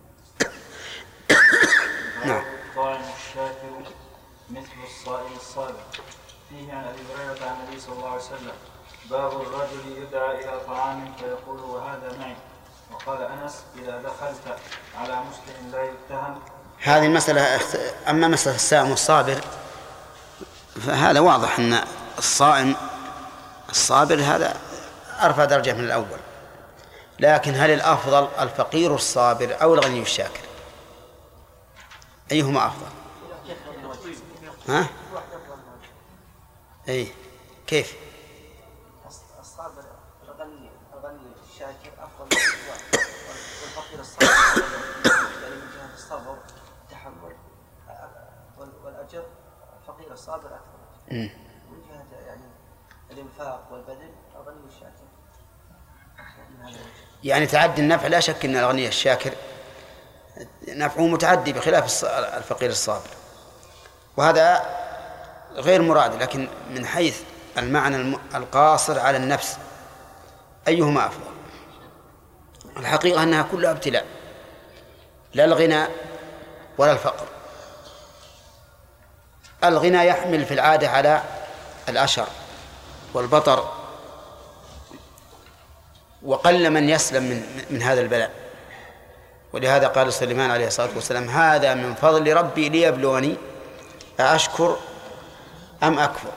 A: نعم.
B: الطاعم الشاكر مثل الصائم الصابر. فيه عن أبي هريرة عن النبي صلى الله عليه وسلم باب الرجل يدعى إلى طعام فيقول وهذا معي. وقال أنس إذا دخلت على مسلم لا يتهم.
A: هذه المسألة. أما مسألة الصائم والصابر فهذا واضح أن الصائم الصابر هذا أرفع درجة من الأول، لكن هل الأفضل الفقير الصابر أو الغني الشاكر؟ أيهما أفضل؟ ها؟ أي كيف؟
C: الصابر الغني الغني الشاكر أفضل والفقير الصابر يعني من جهة الصبر والتحمل والأجر الفقير الصابر أكثر. من جهة يعني الإنفاق والبذل الغني الشاكر.
A: يعني تعدي النفع لا شك أن الغني الشاكر نفعه متعدي بخلاف الفقير الصابر، وهذا غير مراد. لكن من حيث المعنى القاصر على النفس أيهما أفضل؟ الحقيقة أنها كلها ابتلاء، لا الغنى ولا الفقر. الغنى يحمل في العادة على الأشر والبطر، وقل من يسلم من, من هذا البلاء. ولهذا قال سليمان عليه الصلاة والسلام هذا من فضل ربي ليبلوني أشكر أم أكفر.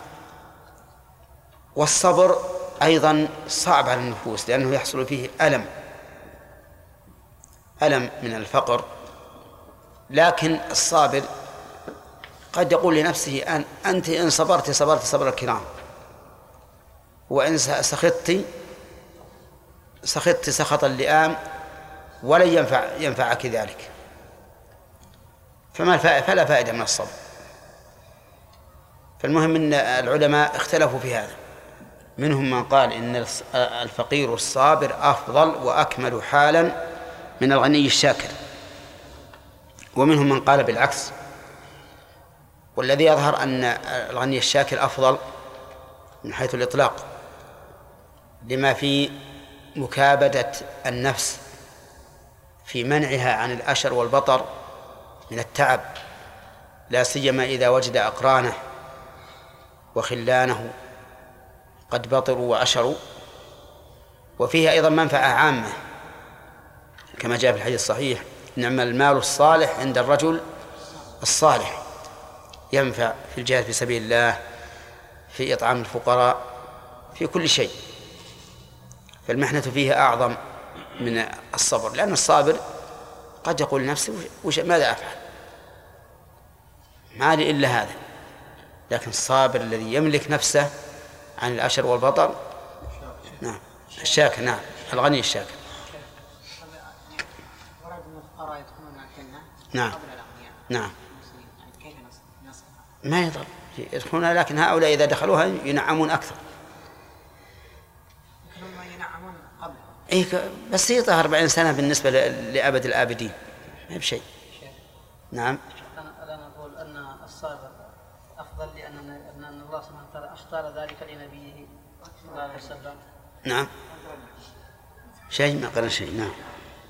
A: والصبر أيضا صعب على النفوس لأنه يحصل فيه ألم ألم من الفقر لكن الصابر قد يقول لنفسه أن أنت إن صبرت صبرت صبر الكرام، وإن سخطت سخطت سخط اللئام ولن ينفع ينفعك ذلك، فما فلا فائدة من الصبر. فالمهم أن العلماء اختلفوا في هذا، منهم من قال إن الفقير الصابر أفضل وأكمل حالا من الغني الشاكر، ومنهم من قال بالعكس. والذي يظهر أن الغني الشاكر أفضل من حيث الإطلاق، لما في مكابدة النفس في منعها عن الأشر والبطر من التعب، لا سيما إذا وجد أقرانه وخلانه قد بطروا وأشروا. وفيها أيضا منفعة عامة كما جاء في الحديث الصحيح: نعم المال الصالح عند الرجل الصالح، ينفع في الجهاد في سبيل الله، في إطعام الفقراء، في كل شيء. فالمحنة فيها أعظم من الصبر، لأن الصابر قد يقول لنفسه وش ماذا أفعل، ما لي إلا هذا. لكن الصابر الذي يملك نفسه عن الأشر والبطر، نعم الشاكر، نعم الغني الشاكر.
M: ورد أن الفقراء يدخلون الجنة
A: نعم
M: قبل الأغنياء.
A: نعم
M: كيف نصف؟
A: ما يضر يدخلون، لكن هؤلاء إذا دخلوها ينعمون أكثر.
M: هم ينعمون قبل.
A: إيه بس هي طهر أربعين سنة بالنسبة لأبد الآبدين ما بشيء. نعم.
M: أنا نقول أن الصابر أفضل لأن أن الله سبحانه وتعالى اختار ذلك لنبيه صلى الله عليه وسلم.
A: نعم شيء ما قال شيء. نعم.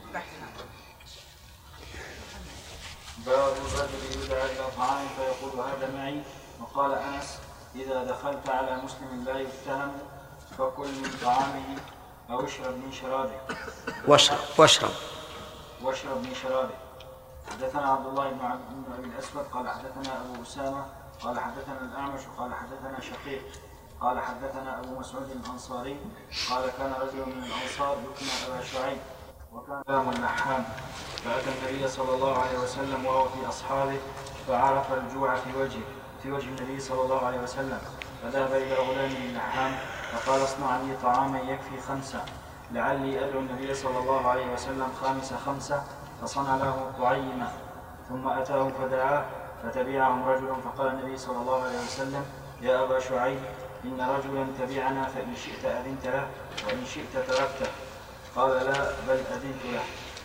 B: باب الرجل يدعى إلى طعام فيقول هذا معي. وقال أنس: إذا دخلت على مسلم لا يفتهم فكل من طعامه أو اشرب من شرابه.
A: واشرب واشرب
B: واشرب من شرابه. حدثنا عبد الله بن أبي الأسود قال حدثنا أبو أسامة قال حدثنا الأعمش قال حدثنا شقيق قال حدثنا أبو مسعود الأنصاري قال كان رجل من الأنصار يكنى أبا شعيب وكان غلام اللحام، فأتى النبي صلى الله عليه وسلم وهو في أصحابه فعرف الجوع في وجهه في وجه النبي صلى الله عليه وسلم، فذهب إلى غلامه اللحام فقال: اصنع لي طعاما يكفي خمسة لعلي أدعو النبي صلى الله عليه وسلم خامس خمسة. فصنع له طعيما ثم أتاه فدعاه فتبعهم رجل فقال النبي صلى الله عليه وسلم: يا أبا شعيب إن رجلا تبعنا فإن شئت أذنت له وإن شئت تركته. قال: لا بل أذنت له.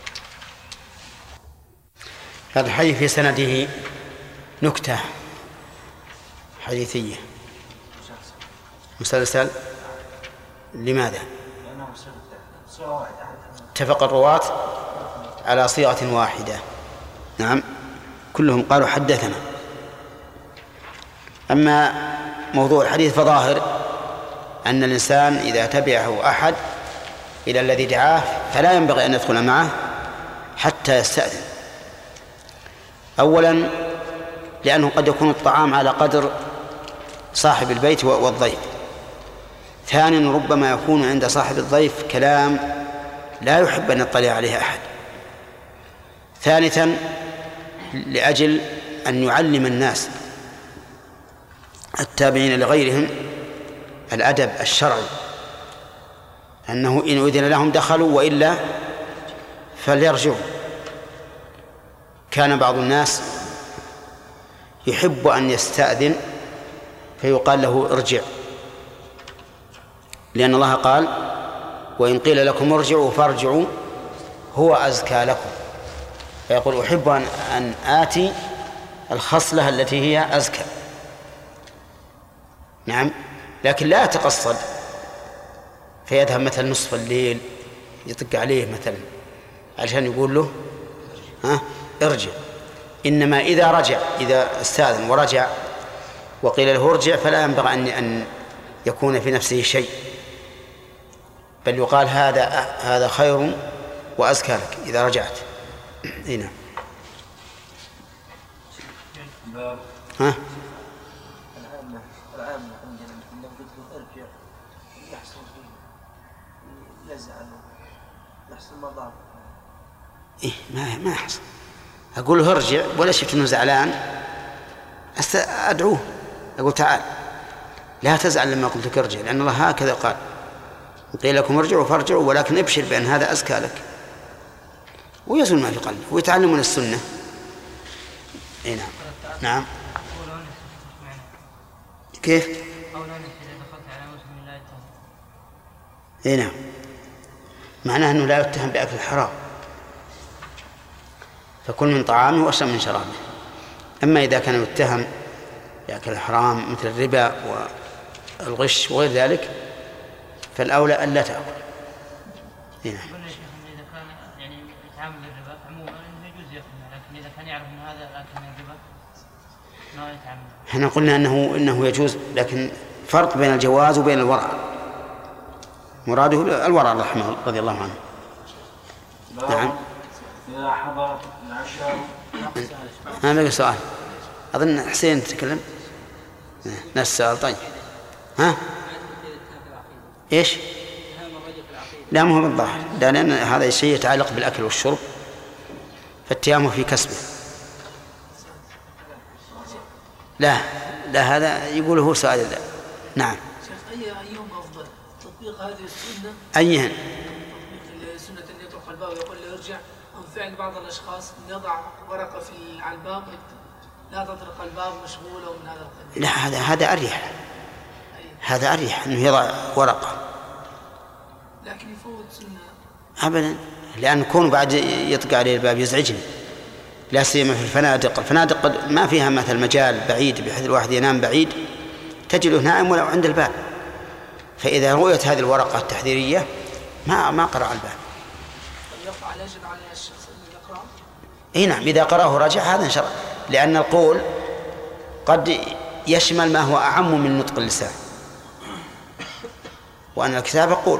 A: هذا الحديث في سنده نكتة حديثية مسلسل. لماذا؟ اتفق الرواة على صيغة واحدة. نعم كلهم قالوا حدثنا. أما موضوع الحديث فظاهر أن الإنسان إذا تبعه أحد إلى الذي دعاه فلا ينبغي أن يدخل معه حتى يستأذن. أولا لأنه قد يكون الطعام على قدر صاحب البيت والضيف. ثانيا ربما يكون عند صاحب الضيف كلام لا يحب أن يطلع عليه أحد. ثالثا لأجل أن يعلم الناس التابعين لغيرهم الأدب الشرعي، أنه إن أذن لهم دخلوا وإلا فليرجعوا. كان بعض الناس يحب أن يستأذن فيقال له ارجع، لأن الله قال: وإن قيل لكم ارجعوا فارجعوا هو أزكى لكم. فيقول أحب أن آتي الخصلة التي هي أزكى. نعم لكن لا يتقصد فيذهب مثل نصف الليل يطق عليه مثلا عشان يقول له ها ارجع. إنما إذا رجع إذا استأذن ورجع وقيل له ارجع فلا ينبغي أن أن يكون في نفسه شيء، بل يقال هذا هذا خير وأزكى لك إذا رجعت. هنا ها
C: العامة العامة عندنا لو قلت له ارجع يحصل فيه يزعل يحصل مضار.
A: إيه ما ما يحصل. أقول له ارجع ولا شفت أنه زعلان أدعوه أقول تعال لا تزعل لما قلت لك ارجع، لأن الله هكذا قال قيل لكم ارجعوا فارجعوا ولكن ابشر بأن هذا أزكى لك، ويزول ما في قلبه ويتعلمون السنة. اي نعم. نعم. كيف؟ اي نعم، معناه أنه لا يتهم بأكل الحرام، فكل من طعامه واشرب من شرابه. أما إذا كان يتهم بأكل الحرام مثل الربا والغش وغير ذلك فالأولى أن لا تأكل. إيه نعم.
F: إذا كان يعني يتعامل بالربا عموما يجوز يأكلها، لكن إذا كان يعرف أن هذا أكل من الربا ما يتعامل.
A: احنا قلنا أنه إنه يجوز، لكن فرق بين الجواز وبين الورع. مراده الورع رحمه رضي الله عنه. نعم.
B: إذا حضر العشاء.
A: ما بقى سؤال. أظن حسين تتكلم. نفس السؤال. طيب. ها؟ إيش؟ لا مو بالظاهر، لأن هذا الشيء يتعلق بالأكل والشرب فاتهامه في كسبه. لا لا هذا يقول هو سؤال الله. نعم.
N: أي أيهم أفضل تطبيق هذه السنة؟
A: أيهن؟
N: تطبيق سنة أن يطرق الباب ويقول له ارجع، أو فعل بعض الأشخاص يضع ورقة في على الباب لا تطرق الباب مشغولة ومن هذا القبيل.
A: لا هذا هذا أريح، هذا أريح إنه يضع ورقة.
N: لكن يفوت سنة.
A: أبدا، لأن كون بعد يطق عليه الباب يزعجني، لا سيما في الفنادق. الفنادق قد ما فيها مثل مجال بعيد بحيث الواحد ينام بعيد تجده نائم ولو عند الباب، فإذا رؤيت هذه الورقة التحذيرية ما ما قرأ الباب.
N: يقع يجب على الشخص أن يقرأ.
A: إيه نعم، إذا قرأه رجع هذا شرع، لأن القول قد يشمل ما هو أعم من نطق اللسان، وأن الكتاب قول.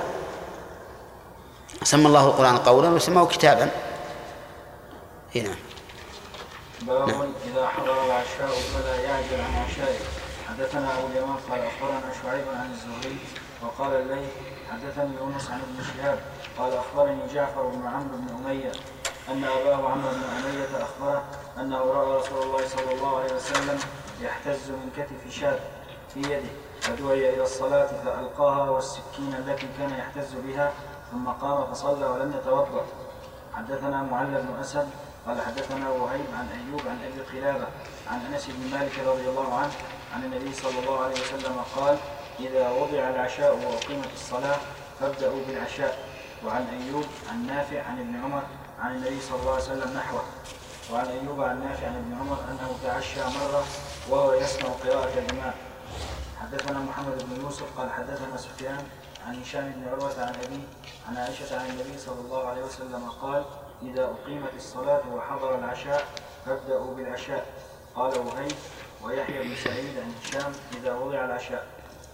A: سمى الله القرآن قولا وسماه كتابا. إيه نعم.
B: باب نعم. إذا حضر العشاء فلا يعجل عن عشائه. حدثنا أبو اليمان قال أخبرنا شعيب عن الزهري وقال الليث حدثني يونس عن ابن شهاب قال أخبرني جعفر بن عمرو بن أمية أن أباه عمرو بن أمية أخبره أنه رأى رسول الله صلى الله عليه وسلم يحتز من كتف شاة في يده، فدعي إلى الصلاة فألقاها والسكين التي كان يحتز بها ثم قام فصلى ولم يتوضأ. حدثنا معل بن أسد قال حدثنا وهيب عن أيوب عن أبي قلابة عن أنس بن مالك رضي الله عنه عن النبي صلى الله عليه وسلم قال: إذا وضع العشاء وأقيمت الصلاة فابدأوا بالعشاء. وعن أيوب عن نافع عن ابن عمر عن النبي صلى الله عليه وسلم نحوه. وعن أيوب عن نافع عن ابن عمر أنه تعشى مرة وهو يسمع قراءة الإمام. حدثنا محمد بن يوسف قال حدثنا سفيان عن هشام بن عروة عن أبيه عن عائشة عن النبي صلى الله عليه وسلم قال: إذا أقيمت الصلاة وحضر العشاء فابدأوا بالعشاء. قال وهيب ويحيى بن سعيد عن هشام: إذا وضع العشاء.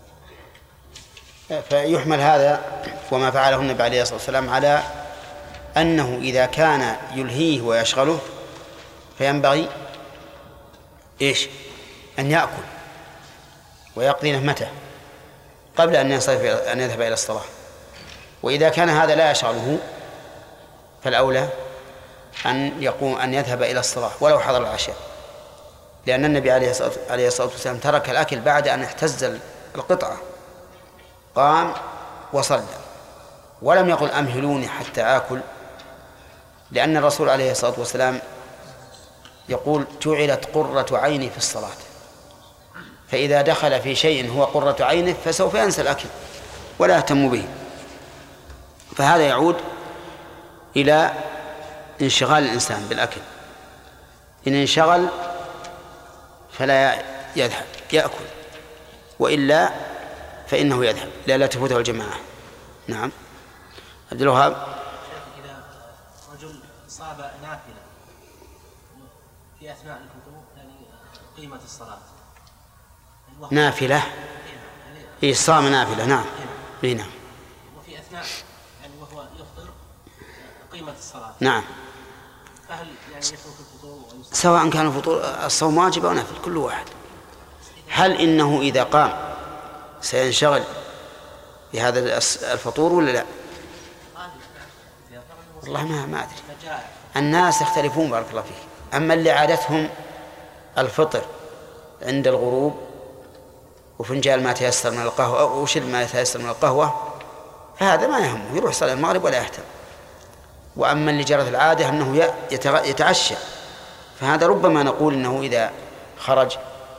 A: فيحمل هذا وما فعله النبي عليه الصلاة والسلام على أنه إذا كان يلهيه ويشغله فينبغي إيش؟ أن يأكل ويقضي نهمته قبل أن أن يذهب إلى الصلاة. وإذا كان هذا لا يشغله فالأولى أن يقوم أن يذهب إلى الصلاة ولو حضر العشاء، لأن النبي عليه الصلاة والسلام ترك الأكل بعد أن احتز القطعة، قام وصلى ولم يقل أمهلوني حتى آكل، لأن الرسول عليه الصلاة والسلام يقول: جعلت قرة عيني في الصلاة. فإذا دخل في شيء هو قرة عينه فسوف ينسى الأكل ولا يهتم به. فهذا يعود إلى انشغال الإنسان بالأكل. إن انشغل فلا يذهب يأكل، وإلا فإنه يذهب لا لا تفوته الجماعة. نعم. عبد الوهاب.
E: إذا رجل صاب نافلة في أثناء الفطور يعني قيمة الصلاة
A: نافلة إيه صام نافلة. نعم. إيه نعم.
E: وفي أثناء يعني وهو يفطر قيمة الصلاة.
A: نعم.
E: فهل يعني يترك الفطور
A: سواء كان الفطور الصوم واجب أو نافل كل واحد؟ هل إنه إذا قام سينشغل بهذا الفطور ولا لا؟ والله ما ما أدري، الناس يختلفون بارك الله فيك. أما اللي عادتهم الفطر عند الغروب وفنجان ما تيسر من القهوة أو شرب ما تيسر من القهوة فهذا ما يهمه، يروح صلاة المغرب ولا يهتم. وأما اللي جرت العادة أنه يتعشى فهذا ربما نقول أنه إذا خرج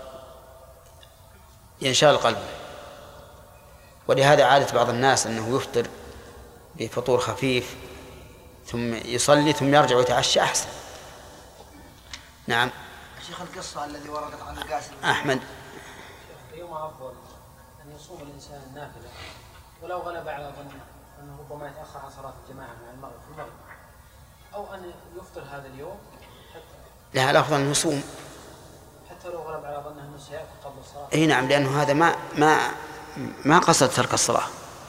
A: ينشغل قلبه. ولهذا عادة بعض الناس أنه يفطر بفطور خفيف ثم يصلي ثم يرجع ويتعشى أحسن. نعم.
G: شيخ القصة الذي وردت عن القاسم
A: أحمد.
E: يوم أفضل أن يصوم الإنسان النافلة ولو غلب على ظنه أنه ربما يتأخر عن صلاة الجماعة مع المغرب في المغرب، أو أن يفطر هذا اليوم حتى
A: لا الأفضل أن يصوم
E: حتى لو غلب على ظنه أنه سيأكل قبل الصلاة.
A: أي نعم، لأنه هذا ما ما ما قصد ترك الصلاة،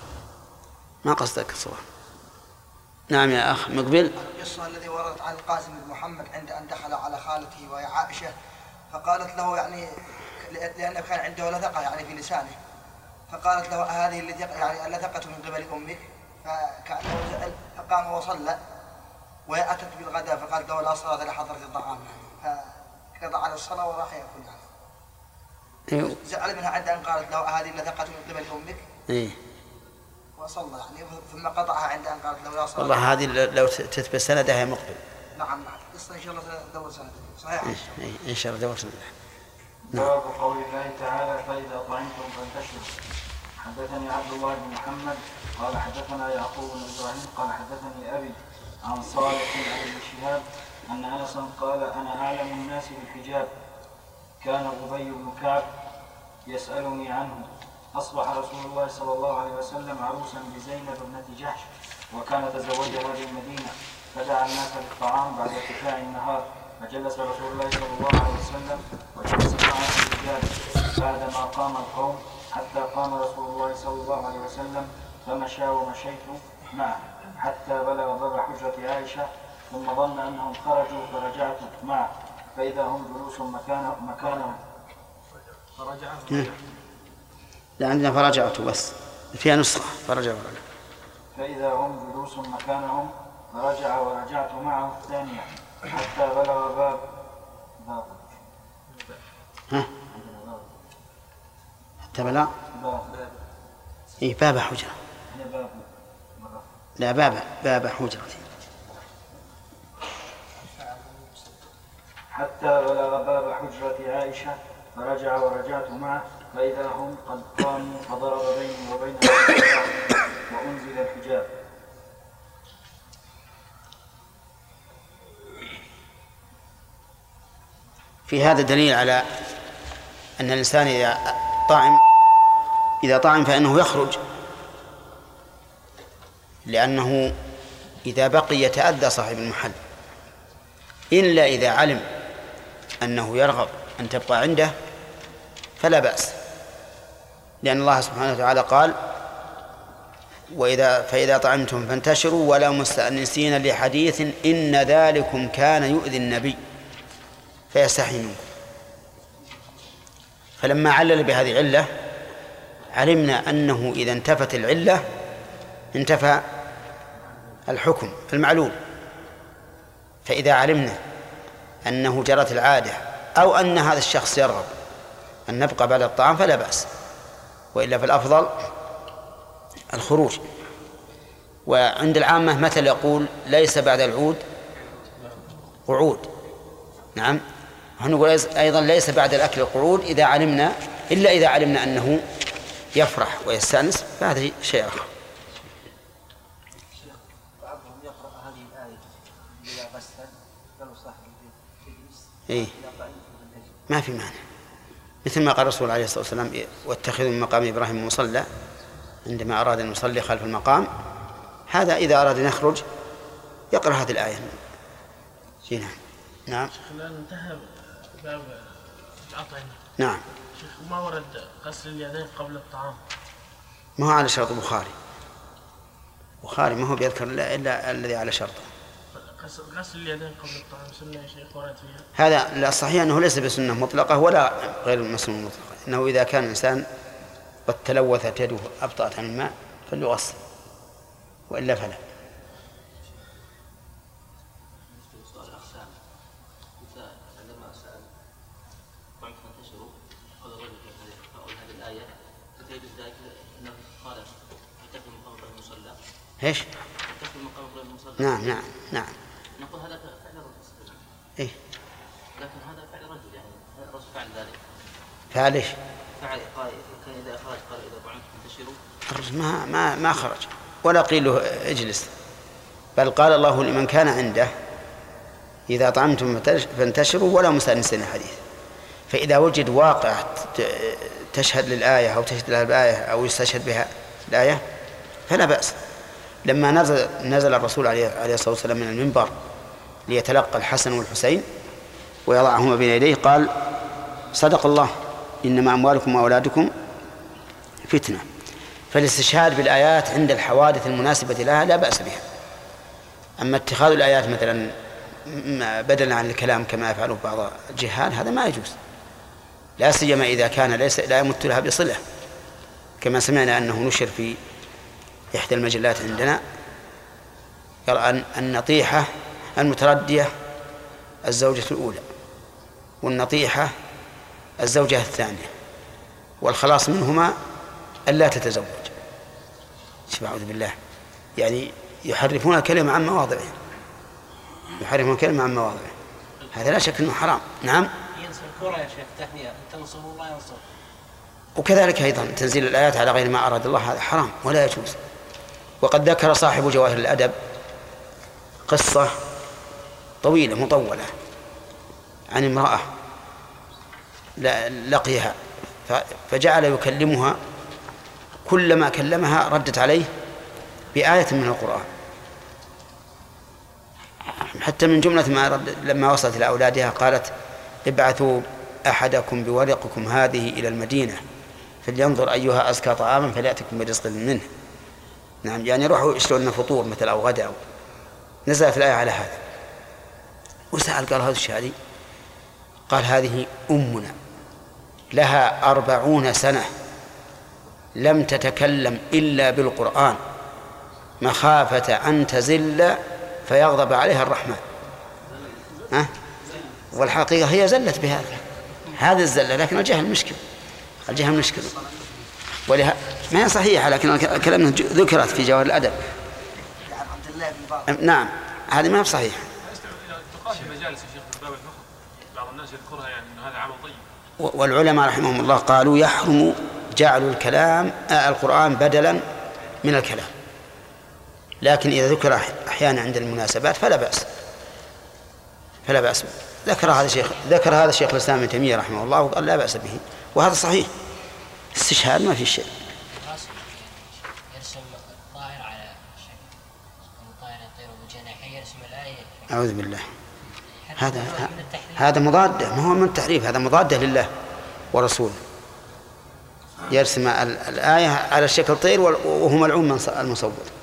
A: ما قصد ترك الصلاة. نعم يا أخ مقبل.
G: القصة الذي وردت عن القاسم بن محمد عند أن دخل على خالته وهي عائشة فقالت له يعني لأنه كان عنده لثقة يعني في لسانه، فقالت له هذه اللثقة يعني اللثقة من قبل أمك، فكأنه سأل فقام وصلى وأتت بالغداء فقالت له لا صلاة لحضرة الطعام فقضى على الصلاة وراح يأكل يعني. زعل منها عند أن قالت له هذه اللثقة من قبل أمك.
A: إيه.
G: وصلى يعني ثم قطعها عند أن قالت له لا صلاة.
A: والله هذه لو تثبت سندها يا مقبل.
G: نعم نعم. قصة إن شاء الله دور سنة صحيح.
A: إيه إن شاء الله دور سنة.
B: باب قول الله تعالى فإذا طعمتم فانتشروا. حدثني عبد الله بن محمد قال حدثنا يعقوب بن إبراهيم قال حدثني أبي عن صالح عن ابن شهاب أن أنسا قال أنا أعلم الناس بالحجاب، كان أبي بن كعب يسألني عنه. أصبح رسول الله صلى الله عليه وسلم عروسا بزينب ابنة جحش وكان تزوجها بالمدينة، فدعا الناس للطعام بعد ارتفاع النهار، فجلس رسول الله صلى الله عليه وسلم وجلس معه الرجال بعدما قام القوم حتى قام رسول الله صلى الله عليه وسلم فمشى ومشيت معه حتى بلغ باب حجرة عائشة ثم ظن أنهم خرجوا فرجعت معه فإذا هم جلوس مكانهم مكانهم فرجعت
A: لا عندنا فرجعت بس فيها نسخة فرجع ورجع.
B: فإذا هم جلوس مكانهم فرجع ورجعت معه الثانية حتى بلغ باب باب
A: ها حتى بلغ إيه باب حجرة. لا باب باب حجرة.
B: حتى بلغ باب حجرة عائشة فرجع ورجعت معه فإذا هم قد قاموا فضرب بيني وبين وأنزل الحجاب.
A: في هذا دليل على أن الإنسان إذا طعم إذا طعم فإنه يخرج، لأنه إذا بقي يتأذى صاحب المحل، إلا إذا علم أنه يرغب أن تبقى عنده فلا بأس، لأن الله سبحانه وتعالى قال وإذا فإذا طعمتم فانتشروا ولا مستأنسين لحديث إن ذلكم كان يؤذي النبي فيستحي منكم. فلما علل بهذه العلة علمنا أنه إذا انتفت العلة انتفى الحكم المعلول. فإذا علمنا أنه جرت العادة أو أن هذا الشخص يرغب أن نبقى بعد الطعام فلا بأس، وإلا فالأفضل الخروج. وعند العامة مثل يقول ليس بعد العود قعود. نعم نقول أيضا ليس بعد الأكل قعود إذا علمنا إلا إذا علمنا أنه يفرح ويستأنس فهذا شيء آخر.
C: بعضهم يقرأ هذه الآية إذا غسل قالوا صاحب البيت يجلس
A: إيه ما في معنى، مثل ما قال الرسول عليه الصلاة والسلام واتخذوا من مقام إبراهيم مصلى عندما أراد أن يصلي خلف المقام. هذا إذا أراد أن يخرج يقرأ هذه الآية. نعم نعم
O: الآن انتهى باب الأطعمة.
A: نعم
O: شيخ ما ورد غسل اليدين قبل الطعام؟
A: ما هو على شرط البخاري. البخاري ما هو بيذكر إلا الذي على شرطه.
O: غسل اليدين قبل الطعام سنة يا شيخ ورد فيها؟
A: هذا الصحيح أنه ليس بسنة مطلقة ولا غير المسنة مطلقة، إنه إذا كان الإنسان قد تلوثت يده أبطأت عن الماء فليغسل وإلا فلا.
L: مثل ذلك انه قال يتكلم مقام غير المصلى.
A: ايش؟
L: يتكلم مقام غير المصلى.
A: نعم نعم نعم.
L: نقول هذا فعل الرجل.
A: ايه.
L: لكن هذا فعل رجل يعني الرجل فعل ذلك.
A: فعل ايش؟
L: فعل قال كان اذا اخرج قال اذا طعنتم فانتشروا.
A: الرجل ما ما ما خرج ولا قيل له اجلس، بل قال الله لمن كان عنده إذا طعمتم فانتشروا ولا مستأنسين الحديث. فإذا وجد واقع تشهد للآية أو تشهد لها الآية أو يستشهد بها الآية فلا بأس. لما نزل نزل الرسول عليه الصلاة والسلام من المنبر ليتلقى الحسن والحسين ويضعهما بين يديه قال: صدق الله، إنما أموالكم وأولادكم فتنة. فالاستشهاد بالآيات عند الحوادث المناسبة لها لا بأس بها. أما اتخاذ الآيات مثلا بدلا عن الكلام كما يفعله بعض الجهال هذا ما يجوز، لا سيما إذا كان ليس لا يمت لها بصلة، كما سمعنا أنه نشر في إحدى المجلات عندنا قال أن النطيحة المتردية الزوجة الأولى، والنطيحة الزوجة الثانية، والخلاص منهما ألا تتزوج. أعوذ بالله، يعني يحرفون الكلمة عن مواضعه، يحرفون الكلمة عن مواضعه، هذا لا شك أنه حرام. نعم.
C: ينصر الكرة يا شيخ تهنئة، تنصر الله ينصر.
A: وكذلك أيضا تنزيل الآيات على غير ما أراد الله هذا حرام ولا يجوز. وقد ذكر صاحب جواهر الأدب قصة طويلة مطولة عن امرأة لقيها فجعل يكلمها، كلما كلمها ردت عليه بآية من القرآن، حتى من جملة ما رد لما وصلت إلى أولادها قالت: ابعثوا أحدكم بورقكم هذه إلى المدينة فلينظر أيها أزكى طعاما فليأتكم برزق منه. نعم، يعني روحوا اشتروا لنا فطور مثل أو غدا. نزلت الآية على هذا وسأل قال: هذا الشهري؟ قال: هذه أمنا لها أربعون سنة لم تتكلم إلا بالقرآن مخافة أن تزل فيغضب عليها الرحمن. ها؟ والحقيقة هي زلت بهذا، هذا الزلة، لكن الجهل مشكل، الجهل مشكل ولها ما هي صحيحة، لكن كلامنا ذكرت في جواهر الأدب. نعم، هذه ما هي صحيحة.
P: بعض الناس يذكرها يعني أن هذا عمل طيب.
A: والعلماء رحمهم الله قالوا يحرم جعل الكلام القرآن بدلا من الكلام، لكن إذا ذكر أحيانا عند المناسبات فلا بأس، فلا بأس. ذكر هذا الشيخ ذكر هذا الشيخ الإسلام ابن تيمية رحمه الله وقال لا بأس به، وهذا صحيح. استشهاد ما في شيء.
Q: يرسم الطائر على شكل الطائر يطير بجناحيه، يرسم الآية.
A: أعوذ بالله، هذا هذا مضادة، ما هو من التحريف، هذا مضادة لله ورسوله. يرسم الآية على شكل طير وهو ملعون من المصور.